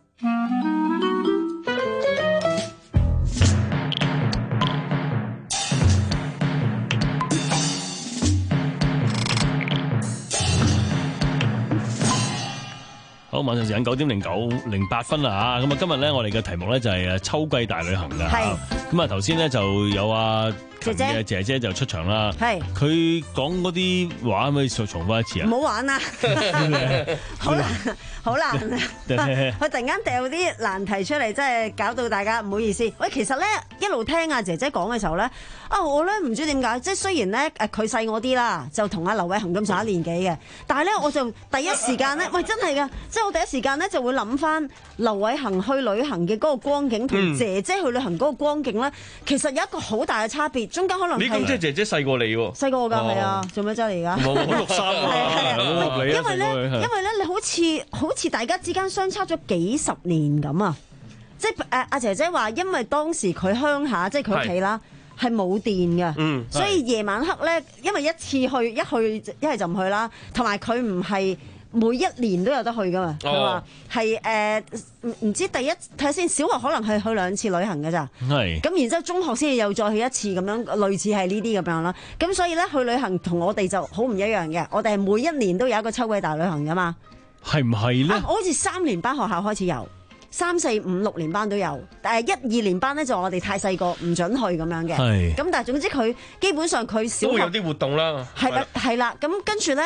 好，晚上時間九點零九零八分啦嚇，咁啊今日咧我哋嘅題目咧就係誒秋季大旅行㗎，係，咁啊頭先咧就有啊姐姐嘅姐姐就出場啦，係，佢講嗰啲話可唔可以再重翻一次啊？ 唔好玩啊！好難，好難啊！佢突然間掉啲難題出嚟，真係搞到大家唔好意思。喂，其實咧一路聽阿姐姐講嘅時候咧，啊我咧唔知點解，即係雖然咧誒佢細我啲啦，就同阿劉偉恒咁上下年紀嘅，但係咧我就第一時間咧，喂真係㗎，即係我第一時間咧就會諗翻劉偉恒去旅行嘅嗰個光景，同姐姐去旅行嗰個光景咧，其實有一個好大嘅差別，中間可能係。 你咁即係姐姐細過你喎？ 細過我㗎，係啊，做咩啫你而家？ 冇冇六三啊！ 因為咧，因為咧，你好似好似大家之間相差咗幾十年咁啊！即係誒阿姐姐話，因為當時佢鄉下，即係佢屋企啦，係冇電嘅，嗯、所以夜晚黑咧，因為一次去一去一係就唔去啦，同埋佢唔係每一年都有得去噶嘛。佢話係誒唔知第一睇下先，小學可能係去兩次旅行㗎咋，係咁然之後中學先至又再去一次咁樣，類似係呢啲咁樣啦。咁所以咧去旅行同我哋就好唔一樣嘅，我哋係每一年都有一個秋季大旅行㗎嘛。 係唔係咧？ 我好似三年班學校開始有，三四五六年班都有，但係一二年班咧就我哋太細個唔準去咁樣嘅。係咁，但係總之佢基本上佢小學都會有啲活動啦。 係啦，係啦。咁跟住咧，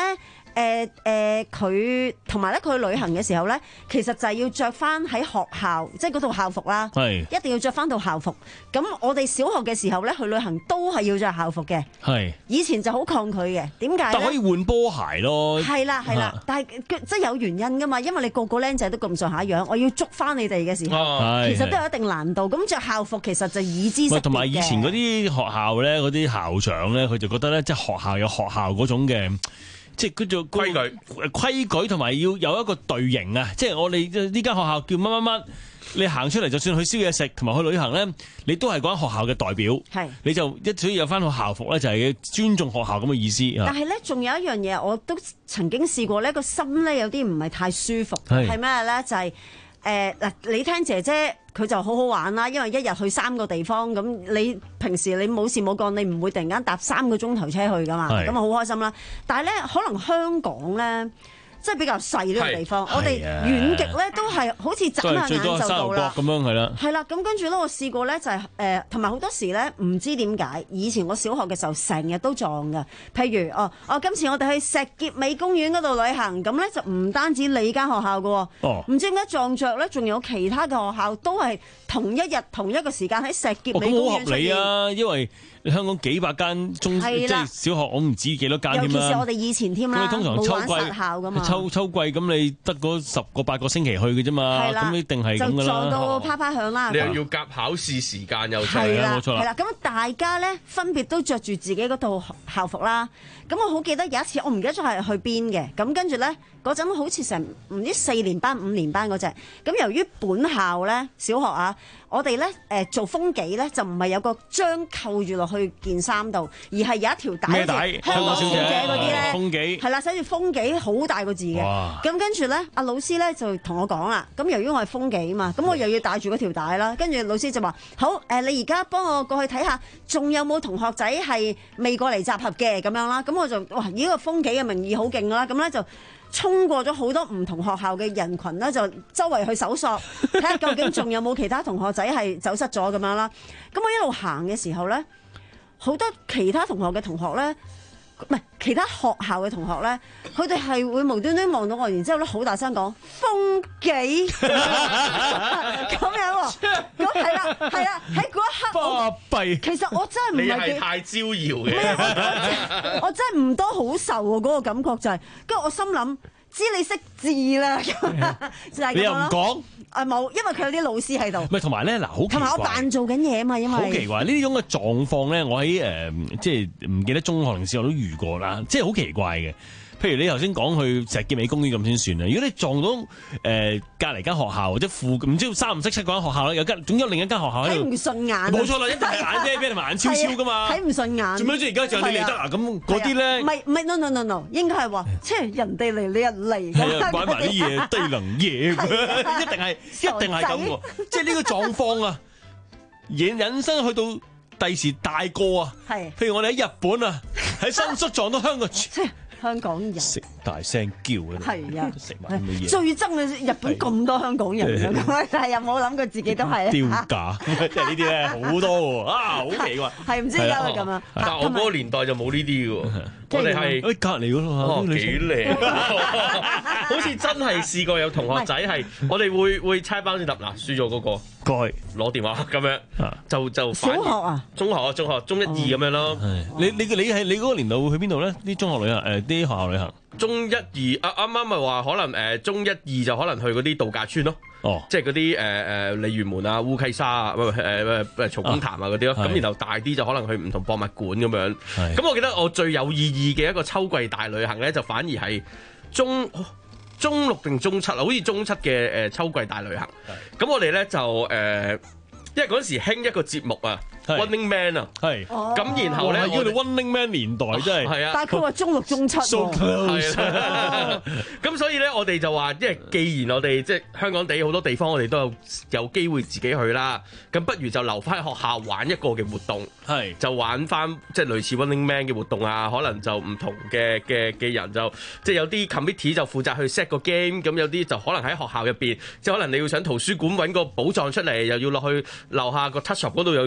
誒誒，佢同埋咧，佢去旅行嘅時候咧，其實就係要着翻喺學校，即係嗰套校服啦， 係一定要着翻套校服。咁我哋小學嘅時候咧，去旅行都係要着校服嘅。 係以前就好抗拒嘅，點解咧？ 但可以換波鞋咯。 係啦係啦，但係即係有原因噶嘛，因為你個個僆仔都咁上下樣，我要捉翻你哋嘅時候， 哦、 其實都有一定難度。咁着校服其實就以知識嘅。 同埋以前嗰啲學校咧，嗰啲校長咧，佢就覺得咧，即係學校有學校嗰種嘅。即係叫做規矩，規矩同埋要有一個隊形啊！即係我哋呢間學校叫乜乜乜，你行出嚟就算去燒嘢食同埋去旅行咧，你都係嗰間學校嘅代表。係，你就一所以有翻個校服咧，就係尊重學校咁嘅意思。 但係咧，仲有一樣嘢，我都曾經試過呢個心咧有啲唔係太舒服。係咩咧？就係誒嗱，你聽姐姐。佢就好好玩啦，因為一日去三個地方，咁你平時你冇事冇幹，你唔會突然間搭三個鐘頭車去噶嘛，咁啊好開心啦。但係咧，可能香港咧，即係比較細呢個地方，我哋遠極咧都係好似眨下眼就到啦。 咁樣係啦。 係啦，咁跟住咧，我試過咧就係誒，同埋好多時咧唔知點解，以前我小學嘅時候成日都撞㗎。譬如哦，哦今次我哋去石硤尾公園嗰度旅行，咁咧就唔單止你間學校㗎喎，哦，唔知點解撞着咧，仲有其他嘅學校都係同一日同一個時間喺石硤尾公園出現。 咁好合理啊，因為香港幾百間中即係小學，我唔知幾多間添啦。 尤其是我哋以前添啦， 通常秋季校噶嘛， 秋秋季咁你得嗰十個八個星期去嘅啫嘛，咁一定係咁噶啦。 就撞到啪啪響啦。 你又要夾考試時間又係啦， 冇錯啦。 係啦，咁大家咧分別都着住自己嗰套校服啦。咁我好記得有一次，我唔記得咗係去邊嘅。咁跟住咧嗰陣好似成唔知四年班五年班嗰隻。咁由於本校咧小學啊。我哋咧誒做風紀咧就唔係有個章扣住落去件衫度，而係有一條帶， 咩帶？ 香港小姐嗰啲咧， 風紀係啦，寫住風紀好大個字嘅。咁跟住咧，阿老師咧就同我講啦。咁由於我係風紀啊嘛，咁我又要帶住嗰條帶啦。跟住老師就話：好誒、呃，你而家幫我過去睇下，仲有冇同學仔係未過嚟集合嘅咁樣啦。咁我就哇，以呢個風紀嘅名義好勁啦。咁咧就衝過咗好多唔同學校嘅人群啦，就周圍去搜索，睇下究竟仲有冇其他同學仔係走失咗咁樣啦。咁我一路行嘅時候咧，好多其他同學嘅同學咧，唔係其他學校嘅同學咧，佢哋係會無端端望到我，然之後咧好大聲講風紀咁樣喎。咁係啦，係啦，喺嗰一刻我其實我真係唔係你係太招搖嘅， 我，我真係唔多好受喎，嗰個感覺就係、是，跟住我心諗，知你識字啦，就係咁咯。 你又唔講？ 啊冇，因為佢有啲老師喺度。 唔係同埋咧嗱，好奇怪。 同埋我扮做緊嘢啊嘛，因為好奇怪呢種嘅狀況咧，我喺誒、呃、即係唔記得中學定小學都遇過啦，即係好奇怪嘅。譬如你頭先講去石硤尾公園咁先算啦。如果你撞到誒隔離間學校或者附唔知三唔識七嗰間學校咧，有間總有另一間學校喺度。 睇唔順眼。冇錯啦，一定係眼啫，俾人眼超超噶嘛。 睇唔順眼。做咩啫？而家就你嚟得啊？咁嗰啲咧， 唔係唔係 no no no no， 應該係話，即係人哋嚟你又嚟。 係啊，買埋啲嘢低能嘢，一定係一定係咁喎。即係呢個狀況啊，引引申去到第時大個啊。係。譬如我哋喺日本啊，喺新宿撞到香港。 香港人食大聲叫嘅， 係啊， 食埋咁嘅嘢。 最憎嘅日本咁多香港人啊，咁但係又冇諗過自己都係丟架，即係呢啲咧好多喎，啊好奇怪， 係唔知點解會咁啊？ 但係我嗰個年代就冇呢啲嘅喎，我哋係隔離嗰度哦幾靚，好似真係試過有同學仔係，我哋會會猜包先揼嗱，輸咗嗰個該攞電話咁樣，就就小學啊， 中學啊，中學中一二咁樣咯。 你你你係你嗰個年代會去邊度咧？啲中學旅行誒，啲學校旅行。 中一二啊，啱啱咪話可能誒中一二就可能去嗰啲度假村咯， 哦，即係嗰啲誒誒鯉魚門啊、烏溪沙啊、唔係誒誒曹公壇啊嗰啲咯，咁然後大啲就可能去唔同博物館咁樣。咁我記得我最有意義嘅一個秋季大旅行咧，就反而係中中六定中七啊，好似中七嘅誒秋季大旅行。咁我哋咧就誒、呃，因為嗰陣時興一個節目啊。Running Man 啊，係，咁然後咧， 我哋 Running Man 年代真係， 係啊， 但係佢話中六中七喎， so close， 咁所以咧，我哋就話，因為既然我哋即係香港地好多地方，我哋都有有機會自己去啦，咁不如就留翻喺學校玩一個嘅活動，係，就玩翻即係類似 Running Man 嘅活動啊，可能就唔同嘅嘅嘅人就即係有啲 committee 就負責去 set 個 game，咁有啲就可能喺學校入邊，即係可能你要上圖書館揾個寶藏出嚟，又要落去樓下個 touch shop 嗰度又要揾嘢。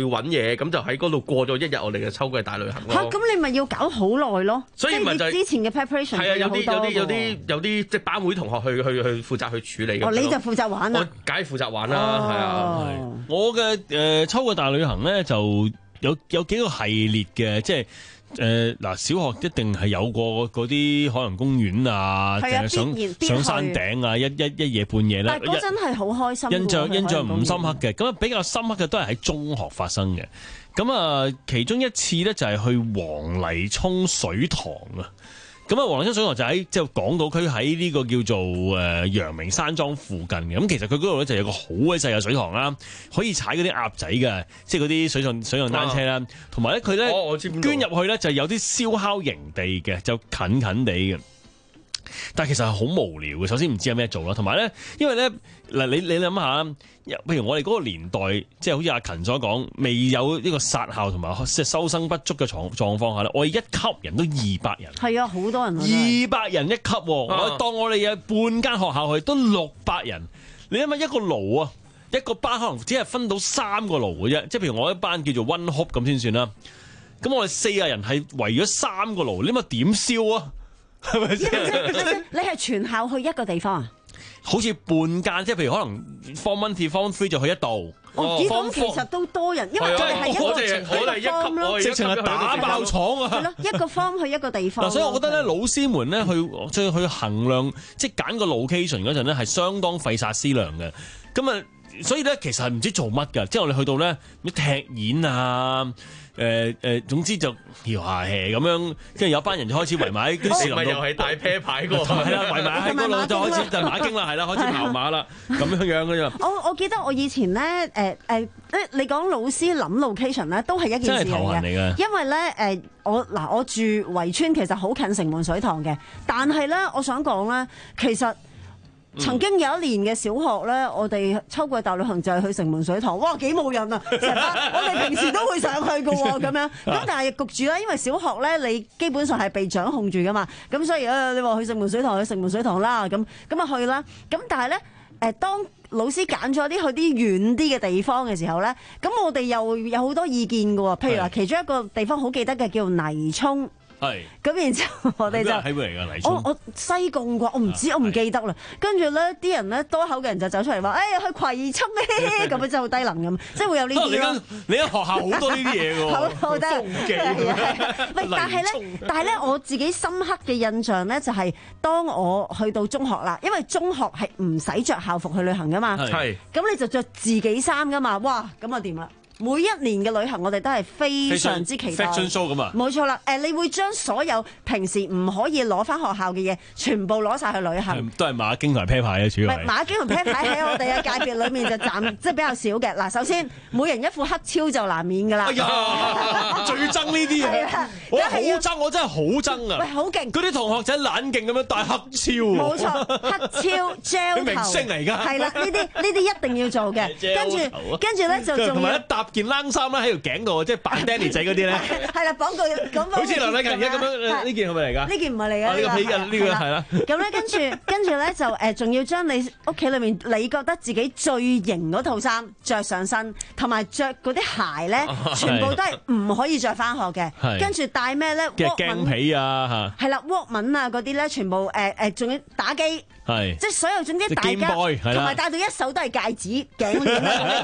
嘢，咁就喺嗰度過咗一日我哋嘅秋季大旅行咯。 嚇，咁你咪要搞好耐咯， 所以咪就係之前嘅 preparation 係啊，有啲有啲有啲啲有啲即係班會同學去去去負責去處理。 哦，你就負責玩啦。 我梗係負責玩啦，係啊。 我嘅誒秋季大旅行咧就有有幾個系列嘅，即係。誒嗱、呃，小學一定係有過嗰啲海洋公園啊，定係上上山頂啊，一一一夜半夜咧。 但係嗰陣係好開心。 印象印象唔深刻嘅，咁啊比較深刻嘅都係喺中學發生嘅。咁啊，其中一次咧就係去黃泥涌水塘啊。咁啊，黃泥涌水塘就喺即係港島區喺呢個叫做誒陽明山莊附近嘅。咁其實佢嗰度咧就有個好鬼細嘅水塘啦，可以踩嗰啲鴨仔嘅，即係嗰啲水上水上單車啦。同埋咧佢咧捐入去咧就有啲燒烤營地嘅，就近近地嘅。但係其實係好無聊嘅。首先唔知有咩做啦，同埋咧，因為咧嗱，你你諗下，譬如我哋嗰個年代，即係好似阿勤所講，未有呢個殺校同埋即係收生不足嘅狀狀況下咧，我哋一級人都二百人， 係啊，好多人， 二百人一級，我當我哋有半間學校去都六百人，你諗下一個爐啊，一個班可能只係分到三個爐嘅啫，即係譬如我一班叫做 One Hope 咁先算啦，咁我哋四個人係圍咗三個爐，你諗下點燒啊？係咪先？ 你係全校去一個地方啊？ 好似半間，即係譬如可能 Form One 至 Form Three 就去一度。 哦，咁其實都多人，因為我哋係一個一個 form 咯， 直情係打爆廠啊！ 係咯，一個 form 去一個地方。 嗱，所以我覺得咧，老師們咧去即係去衡量，即係揀個 location 嗰陣咧，係相當費煞思量嘅。咁啊，所以咧其實係唔知做乜㗎。即係我哋去到咧，咩踢毽啊？誒誒、呃，總之就搖下 hea 咁樣，跟住有班人就開始圍埋喺啲樹林度， 又係大啤牌個， 係啦，圍埋喺嗰度就開始就馬經啦，係啦，開始跑馬啦，咁樣樣嘅啫。 我我記得我以前咧，誒誒，你你講老師諗 location 咧，都係一件事嚟嘅。真係頭痕嚟嘅。因為咧，誒、呃、我嗱我住圍村，其實好近城門水塘嘅，但係咧，我想講咧，其實。曾經有一年嘅小學咧，我哋秋季大旅行就係去城門水塘，哇幾冇癮啊！成班我哋平時都會上去嘅喎，咁樣咁但係焗住啦，因為小學咧你基本上係被掌控住噶嘛，咁所以誒你話去城門水塘去城門水塘啦，咁咁啊去啦，咁但係咧誒當老師揀咗啲去啲遠啲嘅地方嘅時候咧，咁我哋又有好多意見嘅喎，譬如話其中一個地方好記得嘅叫泥涌。係，咁然之後我哋就喺邊嚟㗎？泥涌？ 我我西貢啩，我唔知，我唔記得啦。跟住咧，啲人咧多口嘅人就走出嚟話：，哎呀，去葵涌咧，咁樣真係好低能咁，即係會有呢啲咯。你間你間學校好多呢啲嘢㗎喎， 好好低能。 唔但係咧，但係咧，我自己深刻嘅印象咧，就係當我去到中學啦，因為中學係唔使着校服去旅行㗎嘛。係。咁你就着自己衫㗎嘛？哇，咁啊掂啦！每一年嘅旅行，我哋都係非常之期待。 fashion show 咁啊！ 冇錯啦，誒，你會將所有平時唔可以攞翻學校嘅嘢，全部攞晒去旅行。 都係馬經同埋啤牌嘅主要係。 馬經同啤牌喺我哋嘅界別裏面就暫即係比較少嘅。嗱，首先每人一副黑超就難免㗎啦。 哎呀，最憎呢啲嘢，我好憎，我真係好憎啊！ 喂，好勁！ 嗰啲同學仔懶勁咁樣戴黑超。冇錯，黑超 gel 頭。 明星嚟㗎。 係啦，呢啲呢啲一定要做嘅。跟住跟住咧就仲要。 件冷衫啦喺條頸度，即係扮 Danny 仔嗰啲咧。 係啦，綁個咁。好似梁禮勤而家咁樣，呢件係咪嚟㗎？ 呢件唔係嚟㗎。 呢個皮嘅，呢個係啦。 咁咧，跟住跟住咧就誒，仲要將你屋企裏面你覺得自己最型嗰套衫着上身，同埋着嗰啲鞋咧，全部都係唔可以着翻學嘅。跟住帶咩咧？ 嘅鏡皮啊嚇。 係啦，Walkman啊嗰啲咧，全部誒誒，仲要打機。係，即係所有總之大家同埋帶到一手都係戒指頸鏈，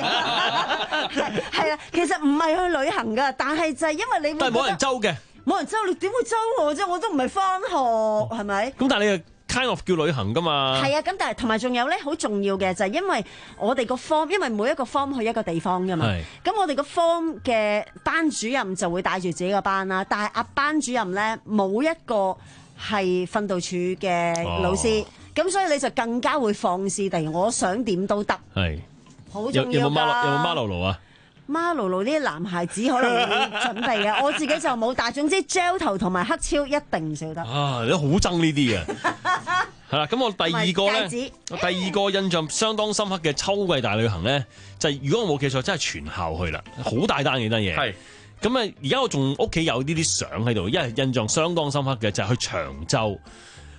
係啊，其實唔係去旅行噶，但係就係因為你但係冇人周嘅， 冇人周，你點會周我啫？我都唔係翻學，係咪？ 咁但係你係 kind of 叫旅行噶嘛？ 係啊，咁但係同埋仲有咧，好重要嘅就係因為我哋個 form，因為每一個 form 去一個地方噶嘛，咁我哋個 form 嘅班主任就會帶住自己個班啦，但係阿班主任咧冇一個係訓導處嘅老師。咁、哦、所以你就更加會放肆地，我想點都得。係，好重要㗎。有冇孖有冇孖路路啊？ 孖路路呢啲男孩子可能會準備嘅，我自己就冇。但係總之 gel 頭同埋黑超一定唔少得。 啊，你好憎呢啲嘅。係啦，咁我第二個咧，第二個印象相當深刻嘅秋季大旅行咧，就係、是、如果我冇記錯，真係全校去啦，好大單嘅單嘢。係。咁啊，而家我仲屋企有呢啲相喺度，因為印象相當深刻嘅就係、是、去長洲。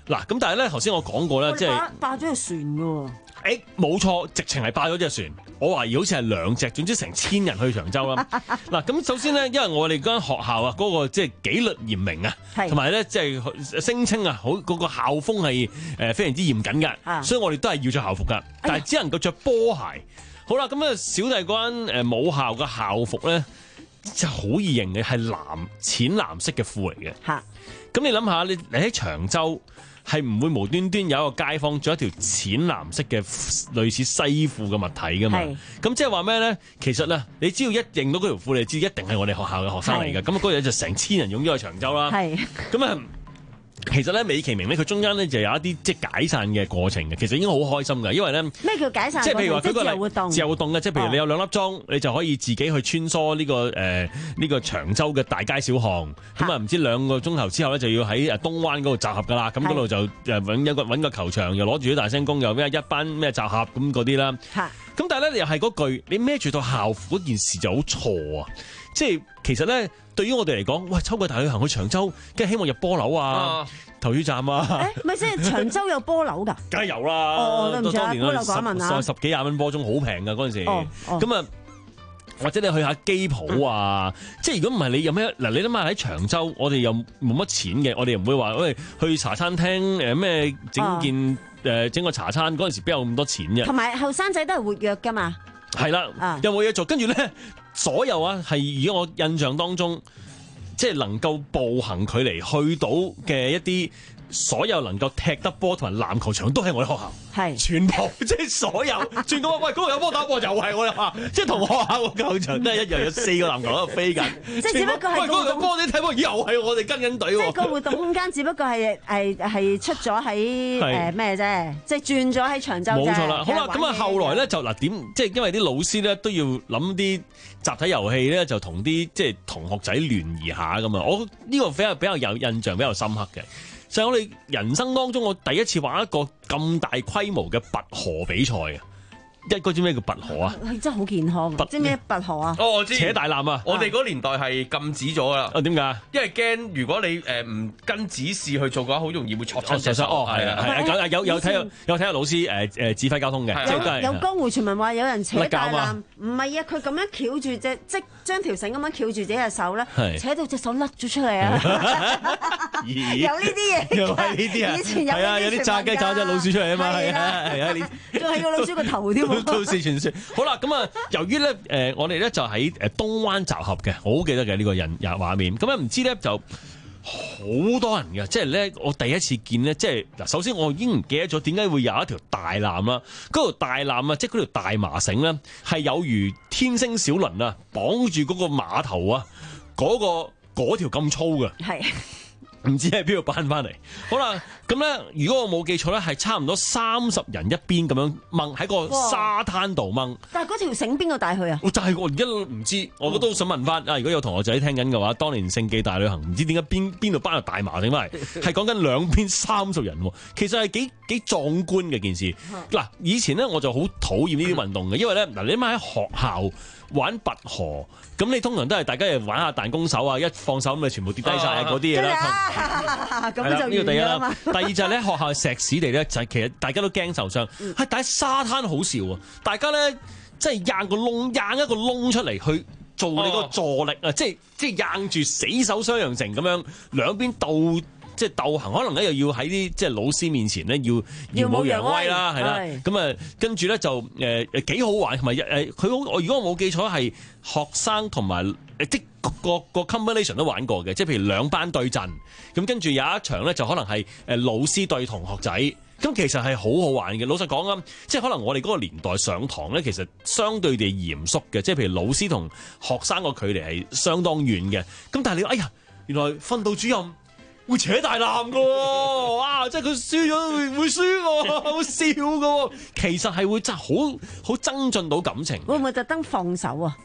嗱，咁但係咧，頭先我講過咧，即係霸咗隻船㗎喎。 誒，冇錯，直情係霸咗隻船。我懷疑好似係兩隻，總之成千人去長洲啦。嗱，咁首先咧，因為我哋間學校啊，嗰個即係紀律嚴明啊，同埋咧即係聲稱啊，好嗰個校風係誒非常之嚴謹嘅，所以我哋都係要着校服㗎，但係只能夠着波鞋。好啦，咁啊，小弟嗰間誒母校嘅校服咧就好易認嘅，係藍淺藍色嘅褲嚟嘅。嚇，咁你諗下，你你喺長洲係唔會無端端有一個街坊着一條淺藍色嘅類似西褲嘅物體噶嘛？咁即係話咩咧？其實咧，你只要一認到嗰條褲，你知一定係我哋學校嘅學生嚟嘅。咁嗰日就成千人湧咗去長洲啦。咁啊。其實咧，美其名咧，佢中間咧就有一啲即係解散嘅過程嘅，其實已經好開心㗎，因為咧咩叫解散？ 即係譬如話佢個自由活動， 自由活動嘅，即係譬如你有兩粒鐘，你就可以自己去穿梭呢、這個誒呢、呃這個長洲嘅大街小巷，咁啊唔知兩個鐘頭之後咧就要喺誒東灣嗰度集合㗎啦，咁嗰度就誒揾一個揾個球場，又攞住啲大聲公，又咩一班咩集合咁嗰啲啦。咁但係咧又係嗰句，你孭住套校服嗰件事就好錯啊！即係其實咧，對於我哋嚟講，喂，秋季大旅行去長洲，梗係希望入波樓啊、投注站啊。 誒，咪即係長洲有波樓㗎？ 梗係有啦。 哦，對唔住啊， 波樓講問啊。十幾廿蚊波鐘好平㗎嗰陣時。 哦咁啊，或者你去下機鋪啊，即係如果唔係你有咩嗱？你諗下喺長洲，我哋又冇乜錢嘅，我哋又唔會話喂去茶餐廳誒咩整件誒整個茶餐嗰陣時邊有咁多錢嘅？同埋後生仔都係活躍㗎嘛。 係啦，有冇嘢做？跟住咧，所有啊係如果我印象當中，即係能夠步行距離去到嘅一啲，所有能夠踢得波同埋籃球場都係我哋學校，係全部即係所有。轉個喂，嗰度有波打波，又係我哋學校，即係同學校個球場都係一樣，有四個籃球喺度飛緊。 即係只不過係喂，嗰度有波你睇波，又係我哋跟緊隊喎。 即係個活動空間，只不過係係係出咗喺誒咩啫？即係轉咗喺長洲啫。 冇錯啦。好啦，咁啊後來咧就嗱點，即係因為啲老師咧都要諗啲集體遊戲咧，就同啲即係同學仔聯誼下咁啊。我呢個比較比較有印象，比較深刻嘅。就係我哋人生當中，我第一次玩一個咁大規模嘅拔河比賽啊！一個知咩叫拔河啊？ 真係好健康啊！知咩拔河啊？ 哦，我知扯大纜啊！ 我哋嗰年代係禁止咗啦。 啊，點解？因為驚如果你誒唔跟指示去做嘅話，好容易會戳親隻手。 哦，係啊，係啊，有有睇有有睇下老師誒誒指揮交通嘅，即係都係。 有江湖傳聞話有人扯大纜，唔係啊！佢咁樣翹住隻，即係將條繩咁樣翹住自己隻手咧，扯到隻手甩咗出嚟啊！有呢啲嘢， 又係呢啲啊！ 以前有係啊，有啲炸雞炸隻老鼠出嚟啊嘛，係啊係啊， 仲係個老鼠個頭添。 都市傳說。好啦，咁啊，由於咧誒，我哋咧就喺誒東灣集合嘅，我好記得嘅呢個人畫面。咁啊，唔知咧就好多人嘅，即係咧我第一次見咧，即係嗱，首先我已經唔記得咗點解會有一條大纜啦。嗰條大纜啊，即係嗰條大麻繩咧，係有如天星小輪啊，綁住嗰個碼頭啊，嗰個嗰條咁粗嘅。係。唔知喺邊度搬翻嚟？好啦，咁咧，如果我冇記錯咧，係差唔多三十人一邊咁樣掹喺個沙灘度掹。 但係嗰條繩邊個帶去啊？ 就係我而家唔知，我都想問翻啊！如果有同學仔聽緊嘅話，當年聖記大旅行，唔知點解邊邊度搬入大麻繩翻嚟？係講緊兩邊三十人，其實係幾幾壯觀嘅件事。嗱，以前咧我就好討厭呢啲運動嘅，因為咧嗱，你諗下喺學校玩拔河，咁你通常都係大家又玩下彈弓手啊，一放手咁咪全部跌低晒嗰啲嘢啦。 咁就呢個第一啦。第二就係咧學校石屎地咧，就係其實大家都驚受傷。係但係沙灘好笑啊！大家咧即係硬個窿，硬一個窿出嚟去做你個助力啊！即係即係硬住死手雙陽成咁樣兩邊鬥。即係鬥行，可能咧又要喺啲即係老師面前咧要耀武揚威啦，係啦。咁啊，跟住咧就誒誒幾好玩，同埋誒佢好。我如果我冇記錯係學生同埋誒即個個 combination 都玩過嘅，即係譬如兩班對陣，咁跟住有一場咧就可能係誒老師對同學仔，咁其實係好好玩嘅。老實講啊，即係可能我哋嗰個年代上堂咧，其實相對地嚴肅嘅，即係譬如老師同學生個距離係相當遠嘅。咁但係你哎呀，原來訓導主任會扯大纜㗎喎，哇！即係佢輸咗會會輸㗎，好笑㗎喎。其實係會真係好好增進到感情。 會唔會特登放手啊？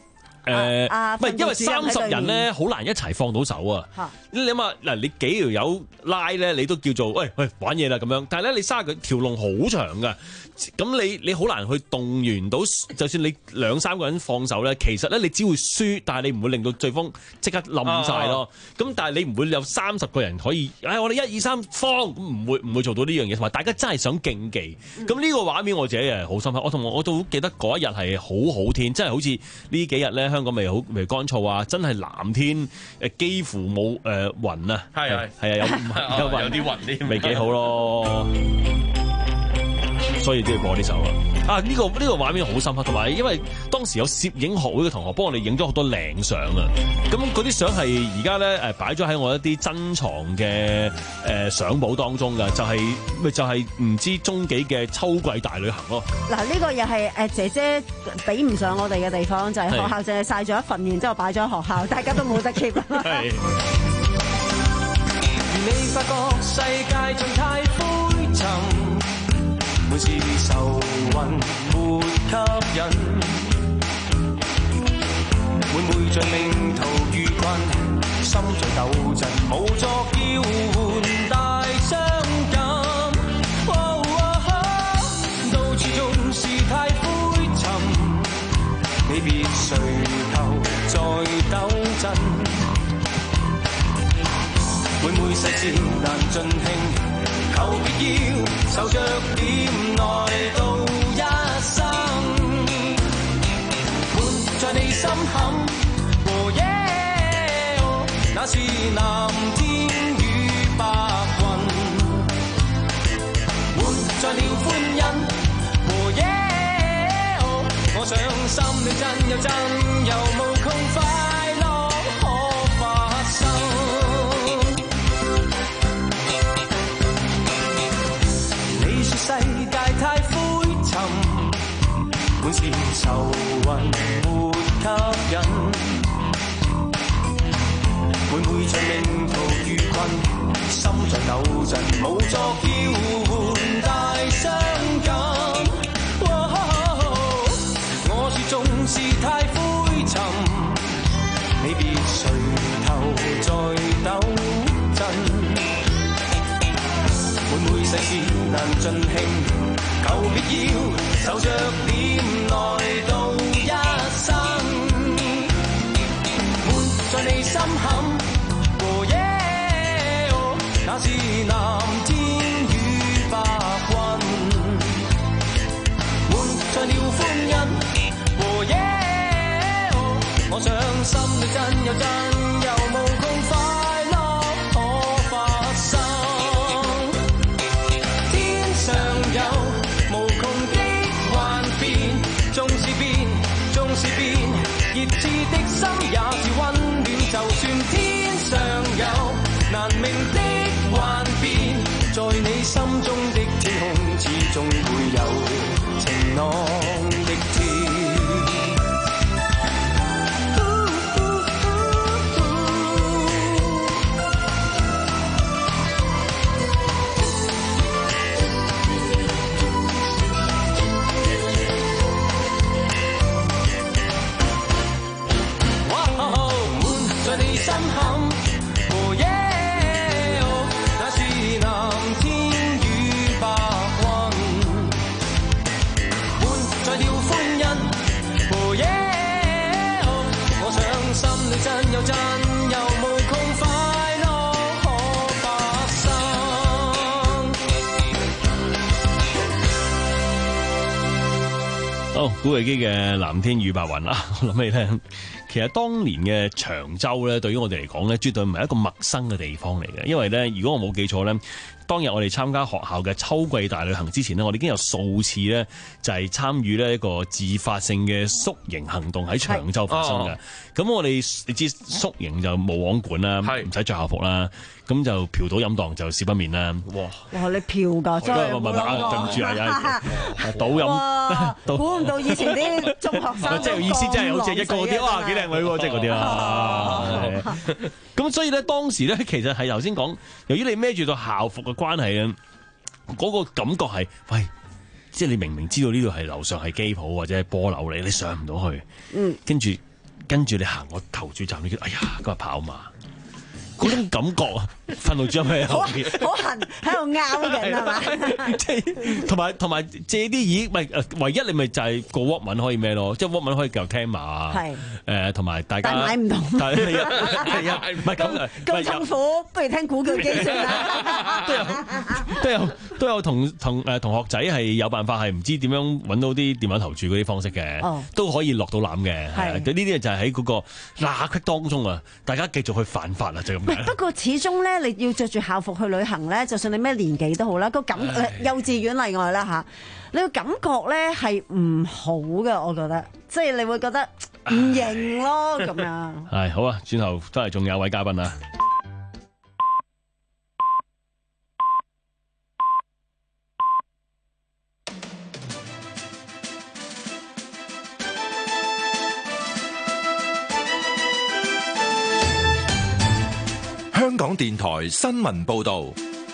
誒， 啊唔係因為三十人咧，好好難一齊放到手啊！你諗下嗱，你幾條友拉咧，你都叫做喂喂玩嘢啦咁樣，但係咧你三十個條龍好長噶，咁你你好難去動員到，就算你兩三個人放手咧，其實咧你只會輸，但係你唔會令到對方即刻冧晒咯。咁、啊、但係你唔會有三十個人可以，唉、哎，我哋一二三放，咁唔會唔會做到呢樣嘢，同埋大家真係想競技。咁呢、嗯、個畫面我自己係好深刻，我同我都記得嗰一日係好好天，真係好似呢幾日咧香港未好未乾燥啊，真係藍天誒幾乎冇誒雲啊，係係係啊有有有啲雲啲， 未幾好咯。所以都要播呢首啊！啊呢、這個呢、這個畫面好深刻，同埋因為當時有攝影學會嘅同學幫我哋影咗好多靚相啊！咁嗰啲相係而家咧誒擺咗喺我一啲珍藏嘅誒相簿當中㗎，就係、是、咪就係、是、唔知終幾嘅秋季大旅行咯。 嗱呢個又係誒姐姐比唔上我哋嘅地方，就係、是、學校淨係晒咗一份，然之後擺咗喺學校，大家都冇得 keep。係。 你發覺世界仲太灰沉，每次愁雲沒吸引，每每像命途遇困，心在抖震，無作叫喚大傷感。哦哦、到處總是太灰沉，你別垂頭再抖震。每每世事難盡興，求別要受着點來到一生，悶在你心坎，和耶、哦，那是藍天與白雲，悶在了歡欣，和耶、哦，我想心裏真有真有無窮快樂可發生。世界太灰沉，滿是愁雲沒吸引，每每像命途遇困，心在抖震，無作叫喚大傷感。哦、我說總是太灰沉，你別垂頭再抖震。每每世事難盡興，求別要受着點來到一生，悶在你心坎，和耶、哦，那是藍天與白雲，悶在了歡欣，和耶、哦，我想心裏真有真有無窮快樂可發生。上有無窮的幻變，縱是變，縱是變，熱熾的心也是溫暖。就算天上有難明的幻變，在你心中的天空，始終會有晴朗的天。心坎，和耶、哦，那是藍天與白雲，悶在了歡欣，和耶、哦，我想心裏真有真有無窮快樂可發生。 好，古巨基嘅《藍天與白雲》啦，我諗起聽。其實當年嘅長洲咧，對於我哋嚟講咧，絕對唔係一個陌生嘅地方嚟嘅。因為咧，如果我冇記錯咧，當日我哋參加學校嘅秋季大旅行之前呢，我哋已經有數次咧，就係參與呢一個自發性嘅宿營行動喺長洲發生嘅。咁、哦、我哋你知宿營就冇網管啦，唔使着校服啦，咁就嫖賭飲蕩就少不免啦。哇！ 哇！你嫖㗎真係， 對唔住啊，賭飲， 估唔到以前啲中學生即係意思，即係好似一個啲哇幾靚女喎，即係嗰啲啦。咁所以咧，當時咧，其實係頭先講，由於你孭住到校服嘅關係啊，嗰、嗰個感覺係，喂，即係你明明知道呢度係樓上係機鋪或者係波樓嚟，你上唔到去，嗯，跟住跟住你行我投注站，你覺得哎呀今日跑馬。嗰種感覺啊，訓導主任喺後邊， 好痕喺度拗緊係嘛？ 即係同埋同埋借啲耳，咪誒唯一你咪就係個 Walkman 可以咩咯？即係 Walkman可以繼續聽馬，係誒同埋大家， 但買唔同， 但係係啊，唔係咁啊， 咁痛苦，不如聽古巨基算啦。 都有都有都有同同誒同學仔係有辦法係唔知點樣揾到啲電話投注嗰啲方式嘅， 哦、都可以落到籃嘅。係呢啲就係喺嗰個罅隙當中啊，大家繼續去犯法啦，就咁。 不過始終咧，你要着住校服去旅行咧，就算你咩年紀都好啦，個感幼稚園例外啦嚇，你個感覺咧係唔好嘅，我覺得，即係你會覺得唔型咯咁樣。 係好啊，轉頭都係仲有位嘉賓啊。 香港電台新聞報道，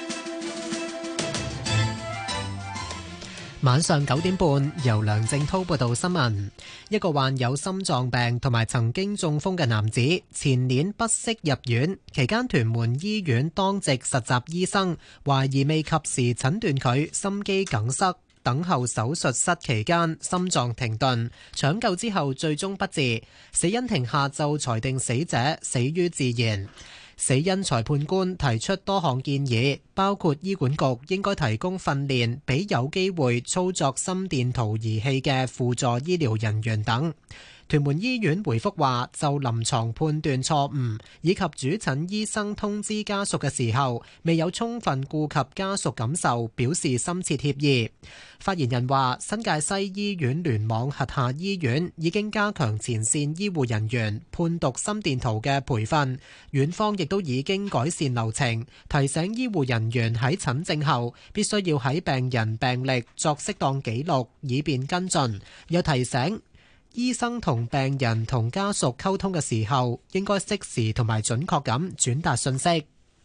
晚上九點半，由梁正滔報道新聞。一個患有心臟病同埋曾經中風嘅男子，前年不適入院，期間屯門醫院當值實習醫生懷疑未及時診斷佢心肌梗塞，等候手術室期間心臟停頓，搶救之後最終不治。死因庭下晝裁定死者死於自然。死因裁判官提出多項建議，包括醫管局應該提供訓練俾有機會操作心電圖儀器嘅輔助醫療人員等。屯門醫院回覆話，就臨床判斷錯誤以及主診醫生通知家屬嘅時候未有充分顧及家屬感受，表示深切歉意。發言人話，新界西醫院聯網轄下醫院已經加強前線醫護人員判讀心電圖嘅培訓，院方亦都已經改善流程，提醒醫護人員喺診症後必須要喺病人病歷作適當記錄，以便跟進。又提醒醫生同病人同家屬溝通嘅時候，應該適時同埋準確咁轉達信息。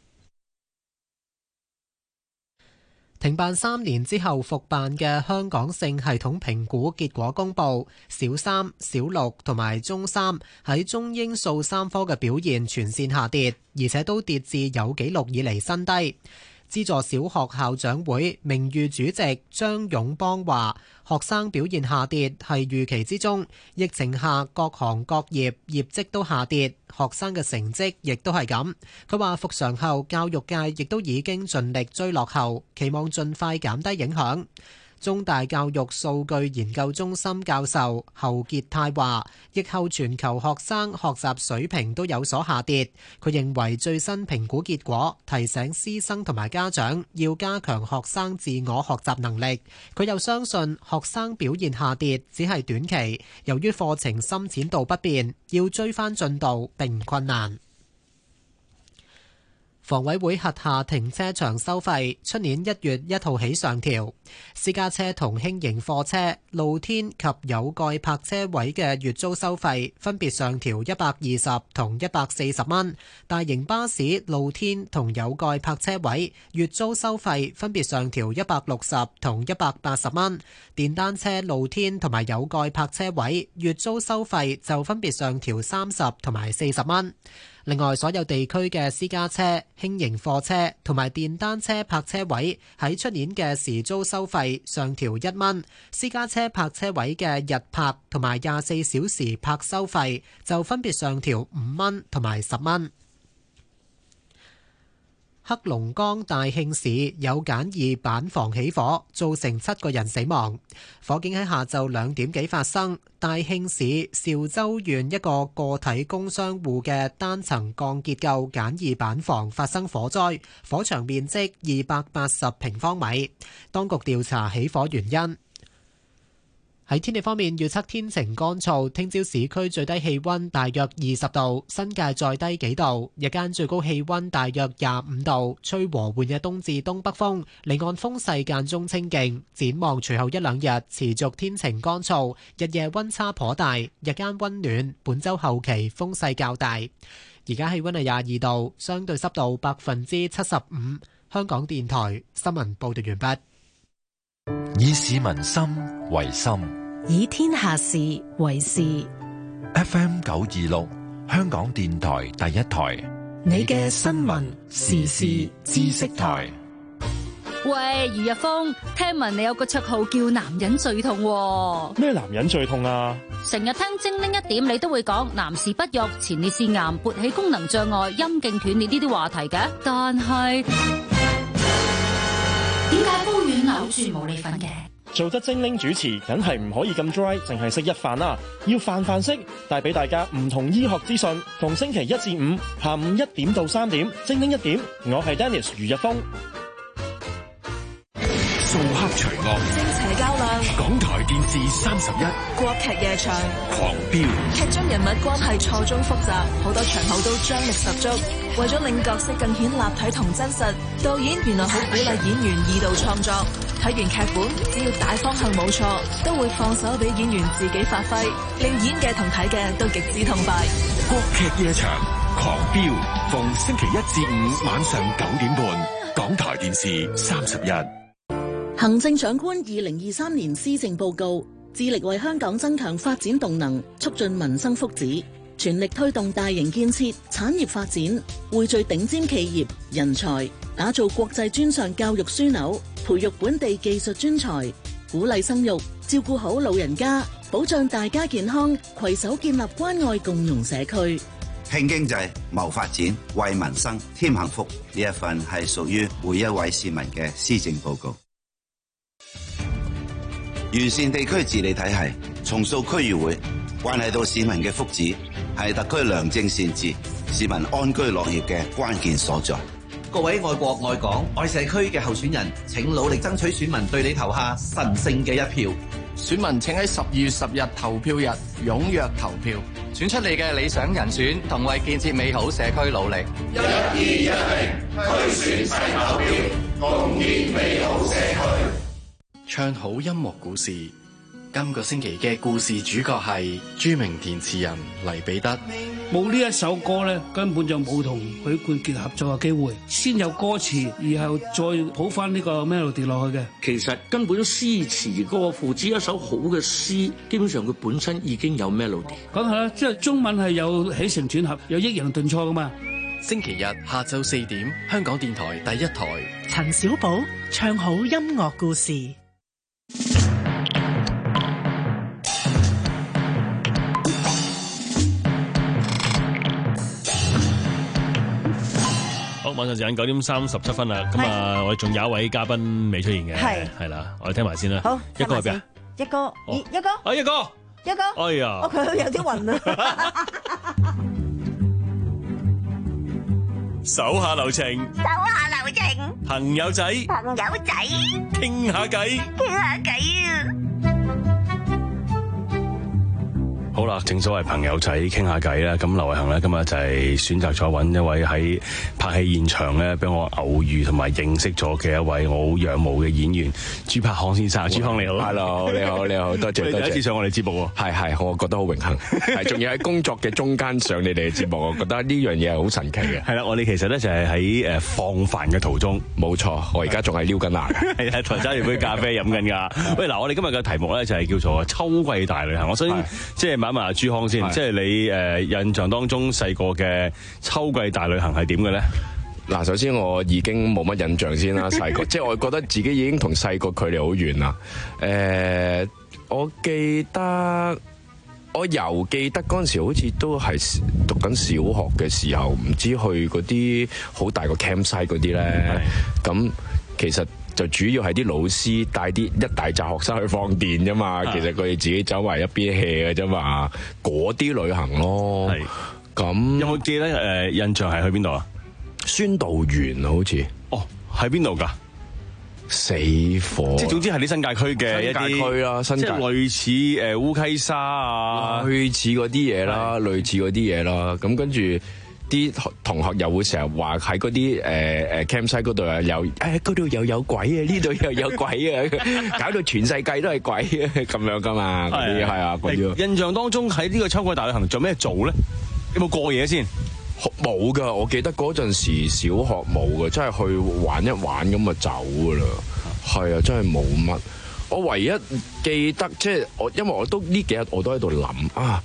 停辦三年之後復辦嘅香港性系統評估結果公佈，小三、小六同埋中三喺中英數三科嘅表現全線下跌，而且都跌至有紀錄以嚟新低。資助小學校長會名譽主席張勇邦話，學生表現下跌係預期之中，疫情下各行各業業績都下跌，學生嘅成績亦都係咁。佢話復常後教育界亦都已經盡力追落後，期望盡快減低影響。中大教育數據研究中心教授侯傑泰話，疫後全球學生學習水平都有所下跌。佢認為最新評估結果提醒師生同埋家長要加強學生自我學習能力。佢又相信學生表現下跌只係短期，由於課程深淺度不變，要追翻進度並唔困難。房委會轄下停車場收費出年一月一號起上調，私家車同輕型貨車、露天及有蓋泊車位嘅月租收費分別上調一百二十同一百四十蚊，大型巴士、露天同有蓋泊車位月租收費分別上調一百六十同一百八十蚊，電單車、露天同埋有蓋泊車位月租收費就分別上調三十同埋四十蚊。另外，所有地區嘅私家車、輕型貨車同埋電單車泊車位喺出年嘅時租收費上調一蚊，私家車泊車位嘅日泊同埋廿四小時泊收費就分別上調五蚊同埋十蚊。黑龍江大慶市有簡易板房起火，造成七個人死亡。火警喺下晝兩點幾發生，大慶市肇州縣一個個體工商戶嘅單層鋼結構簡易板房發生火災，火場面積二百八十平方米。當局調查起火原因。喺天氣方面，預測天晴乾燥，聽朝市區最低氣溫大約二十度，新界再低幾度，日間最高氣溫大約廿五度，吹和緩嘅東至東北風，離岸風勢間中清勁。展望隨後一兩日持續天晴乾燥，日夜溫差頗大，日間溫暖。本週後期風勢較大。而家氣溫係廿二度，相對濕度百分之七十五。香港電台新聞報道完畢。 以市民心為心， 以天下事為事。 F M 九二六，香港電台第一台。 你嘅新聞時事知識台。 喂，余日峰，聽聞你有個綽號叫男人最痛喎。 咩男人最痛啊？ 成日聽精靈一點，你都會講男士不育、前列腺癌、勃起功能障礙、陰莖斷裂呢啲話題嘅。但係點解睾丸扭住冇你份嘅？ 做得精靈主持，梗係唔可以咁 dry，淨係識一飯啦，要飯飯識，帶俾大家唔同醫學資訊。逢星期一至五下午一點到三點，精靈一點，我係 Dennis 余日峰。 掃黑除惡， 正邪較量。 港台電視三十一， 國劇夜場， 狂飆。 劇中人物關係錯綜複雜，好多場口都張力十足。為咗令角色更顯立體同真實，導演原來好鼓勵演員二度創作。睇完劇本，只要大方向冇錯，都會放手俾演員自己發揮，令演嘅同睇嘅都極之痛快。 國劇夜場，狂飆，逢星期一至五晚上九點半，港台電視三十一。 行政長官二零二三年施政報告，致力為香港增強發展動能，促進民生福祉，全力推動大型建設、產業發展，匯聚頂尖企業人才，打造國際專上教育樞紐，培育本地技術專才，鼓勵生育，照顧好老人家，保障大家健康，攜手建立關愛共融社區。 興經濟、謀發展、為民生添幸福，呢一份係屬於每一位市民嘅施政報告。完善地區治理體系，重塑區議會，關係到市民嘅福祉，係特區良政善治、市民安居樂業嘅關鍵所在。 各位愛國愛港愛社區嘅候選人，請努力爭取選民對你投下神聖嘅一票。 選民請喺十二月十日投票日踴躍投票，選出你嘅理想人選，同為建設美好社區努力。 一二一零，區選齊投票，共建美好社區。 唱好音樂故事，今個星期嘅故事主角係著名填詞人黎彼得。 冇呢一首歌咧，根本就冇同許冠傑合作嘅機會。先有歌詞，然後再譜翻呢個 melody 落去嘅。 其實根本詩詞歌賦，只一首好嘅詩，基本上佢本身已經有 melody。 梗係啦，即係中文係有起承轉合，有抑揚頓挫噶嘛。 星期日下晝四點，香港電台第一台， 陳小寶唱好音樂故事。 好，晚上時間九點三十七分啦。咁啊，我哋仲有一位嘉賓未出現嘅，係係啦，我哋聽埋先啦。 好， 一哥係邊啊？ 一哥，咦，一哥， 啊，一哥， 一哥， 哎呀， 哦，佢有啲暈啊。 手下留情， 手下留情， 朋友仔， 朋友仔， 傾下偈， 傾下偈啊！ 好啦，正所謂朋友仔傾下偈啦。咁劉慧恒咧今日就係選擇咗揾一位喺拍戲現場咧，俾我偶遇同埋認識咗嘅一位我好仰慕嘅演員朱柏康先生。朱康你好 ，Hello， 你好，你好，多謝多謝。 第一次上我哋節目喎， 係係，我覺得好榮幸，係仲要喺工作嘅中間上你哋嘅節目，我覺得呢樣嘢係好神奇嘅。 係啦，我哋其實咧就係喺誒放飯嘅途中， 冇錯，我而家仲係撩緊牙， 係喺台揸住杯咖啡飲緊㗎。喂，嗱，我哋今日嘅題目咧就係叫做秋季大旅行。我想即係問一問阿朱康先，即係你誒印象當中細個嘅秋季大旅行係點嘅咧？ 嗱，首先我已經冇乜印象先啦，細個，即係我覺得自己已經同細個距離好遠啦。誒、呃，我記得我又記得嗰陣時好似都係讀緊小學嘅時候，唔知去嗰啲好大個 campsite 嗰啲咧，咁其實就主要係啲老師帶啲一大紮學生去放電啫嘛，其實佢哋自己走埋一邊 hea 嘅啫嘛，嗰啲旅行咯。咁有冇記得誒、呃、印象係去邊度啊？ 宣道園好似。 哦，喺邊度㗎？ 死火！ 即係總之係啲新界區嘅一啲區啦，新界即係類似誒烏溪沙啊， 類似嗰啲嘢啦，類似嗰啲嘢啦。咁跟住啲同學又會成日話喺嗰啲誒誒 campsite 嗰度啊，又誒嗰度又有鬼啊，呢度又有鬼啊，搞到全世界都係鬼啊，咁樣噶嘛。嗰啲係啊，嗰啲。 印象當中喺呢個秋季大旅行做咩做咧？有冇過夜先？ 冇噶，我記得嗰陣時小學冇噶，真係去玩一玩咁就走噶啦。係啊，真係冇乜。我唯一記得即係我，因為我都呢幾日我都喺度諗啊，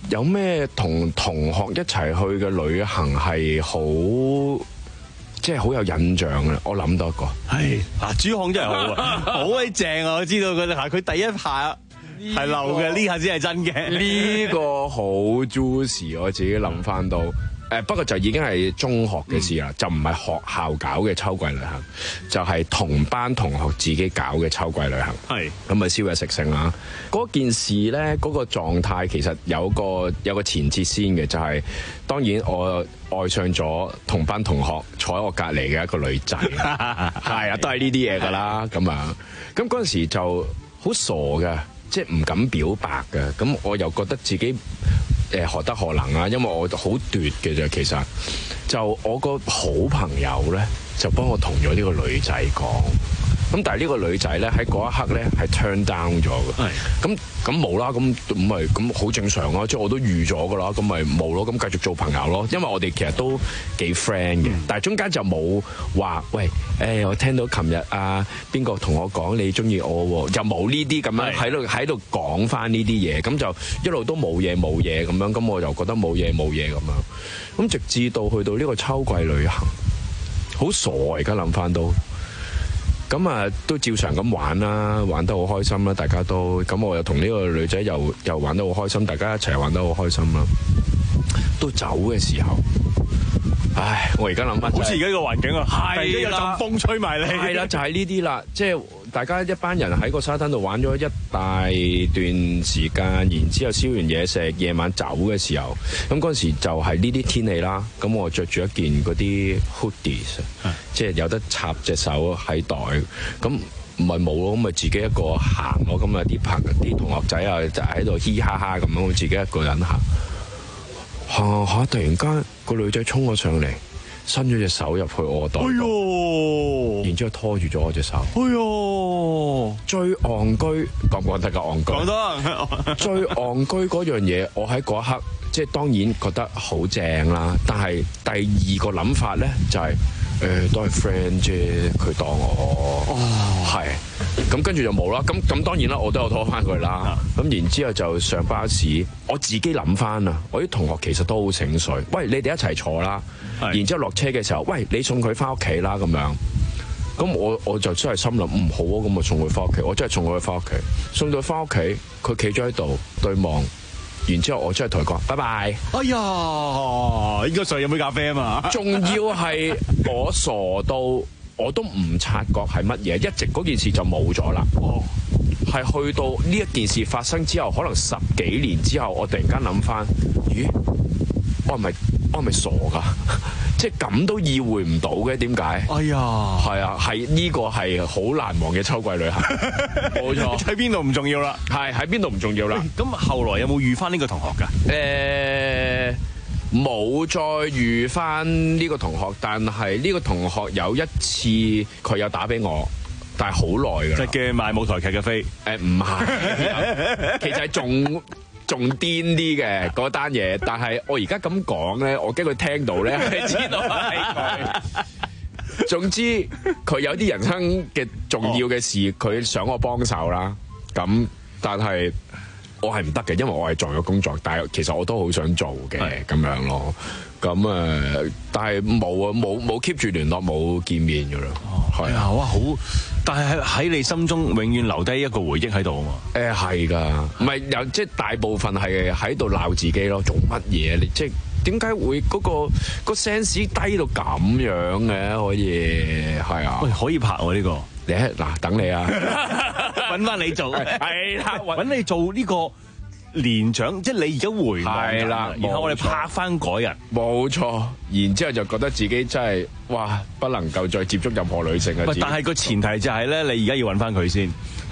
有咩同同學一齊去嘅旅行係好，即係好有印象嘅？我諗到一個， 係嗱，朱康真係好啊，好鬼正啊！我知道佢係佢第一下係流嘅，呢下先係真嘅。 呢個好 juicy，我自己諗翻到。誒不過就已經係中學嘅事啦，嗯、就唔係學校搞嘅秋季旅行，就係、是、同班同學自己搞嘅秋季旅行。係咁咪燒嘢食性啦。嗰件事咧，嗰、那個狀態其實有個有個前設先嘅，就係、是、當然我愛上咗同班同學坐喺我隔離嘅一個女仔，係啊，都係呢啲嘢㗎啦。咁啊，咁嗰陣時就好傻嘅，即係唔敢表白嘅。咁我又覺得自己。誒何德何能啊？因為我好奪嘅啫，其實就我個好朋友咧，就幫我同咗呢個女仔講。咁但係呢個女仔咧喺嗰一刻咧係 turn down 咗嘅。咁咁冇啦，咁咁咪咁好正常咯。即係我都預咗噶啦，咁咪冇咯。咁繼續做朋友咯。因為我哋其實都幾 friend 嘅，嗯、但係中間就冇話喂，誒、欸、我聽到琴日啊邊個同我講你中意我喎，又冇呢啲咁樣喺度喺度講翻呢啲嘢，咁就一路都冇嘢冇嘢咁樣，咁我就覺得冇嘢冇嘢咁樣。咁直至到去到呢個秋季旅行，好傻啊！而家諗翻都。咁啊，都照常咁玩啦，玩得好開心啦，大家都咁，我又同呢個女仔又又玩得好開心，大家一齊玩得好開心啦。到走嘅時候，唉，我而家諗翻， 好似而家呢個環境啊， 係啦， 有陣風吹埋你， 係啦，就係呢啲啦，即係大家一班人喺個沙灘度玩咗一大段時間，然之後燒完嘢食，夜晚走嘅時候，咁嗰陣時就係呢啲天氣啦。咁我着住一件嗰啲 hoodies，嗯、即係有得插隻手喺袋，咁唔係冇咯，咁咪自己一個行咯。咁啊啲朋啲同學仔啊就喺度嘻嘻哈哈咁樣，自己一個人行行下，突然間個女仔衝咗上嚟。伸咗隻手入去我袋，哎呦！然之後拖住咗我隻手，哎呦！最戇居講唔講得㗎？戇居講得最戇居嗰樣嘢，我喺嗰一刻即係當然覺得好正啦。但係第二個諗法咧就係、是、誒、呃、都係 friend 啫，佢當我係咁，哦、跟住就冇啦。咁咁當然啦，我都有拖翻佢啦。咁、嗯、然之後就上巴士，我自己諗翻啊，我啲同學其實都好醒水。喂，你哋一齊坐啦。然之後落車嘅時候，喂，你送佢翻屋企啦咁樣。咁我我就真係心諗唔好啊，咁我送佢翻屋企。我真係送佢翻屋企，送到翻屋企，佢企咗喺度對望。然之後我真係同佢講拜拜。哎呀，應該上飲杯咖啡啊嘛。仲要係我傻到我都唔察覺係乜嘢，一直嗰件事就冇咗啦。係去到呢一件事發生之後，可能十幾年之後，我突然間諗翻，咦，我係咪？我係咪傻噶？即係咁都意會唔到嘅，點解？哎呀，係啊，係呢個係好難忘嘅秋季旅行，冇錯。喺邊度唔重要啦，係喺邊度唔重要啦。咁後來有冇遇翻呢個同學㗎？誒、呃，冇再遇翻呢個同學，但係呢個同學有一次佢有打俾我，但係好耐㗎。即係嘅賣舞台劇嘅飛？誒唔係，其實係仲。仲癲啲嘅嗰單嘢，但係我而家咁講咧，我驚佢聽到咧，係知道係佢。總之佢有啲人生嘅重要嘅事，佢、哦、想我幫手啦。咁但係我係唔得嘅，因為我係撞咗工作，但係其實我都好想做嘅咁樣咯。咁誒，但係冇啊，冇冇 keep 住聯絡，冇見面㗎啦。係啊，哇好！但係喺喺你心中永遠留低一個回憶喺度啊嘛。誒係㗎，唔係有即係大部分係喺度鬧自己咯，做乜嘢？你即係點解會嗰、嗰個個 sense 低到咁樣嘅？可以係啊？喂，可以拍喎呢個。你嗱等你啊，揾翻你做係啦，揾你做呢個年長，即係你而家回望係啦，然後我哋拍翻嗰日，冇錯。然之後就覺得自己真係哇，不能夠再接觸任何女性嘅。但係個前提就係咧，你而家要揾翻佢先，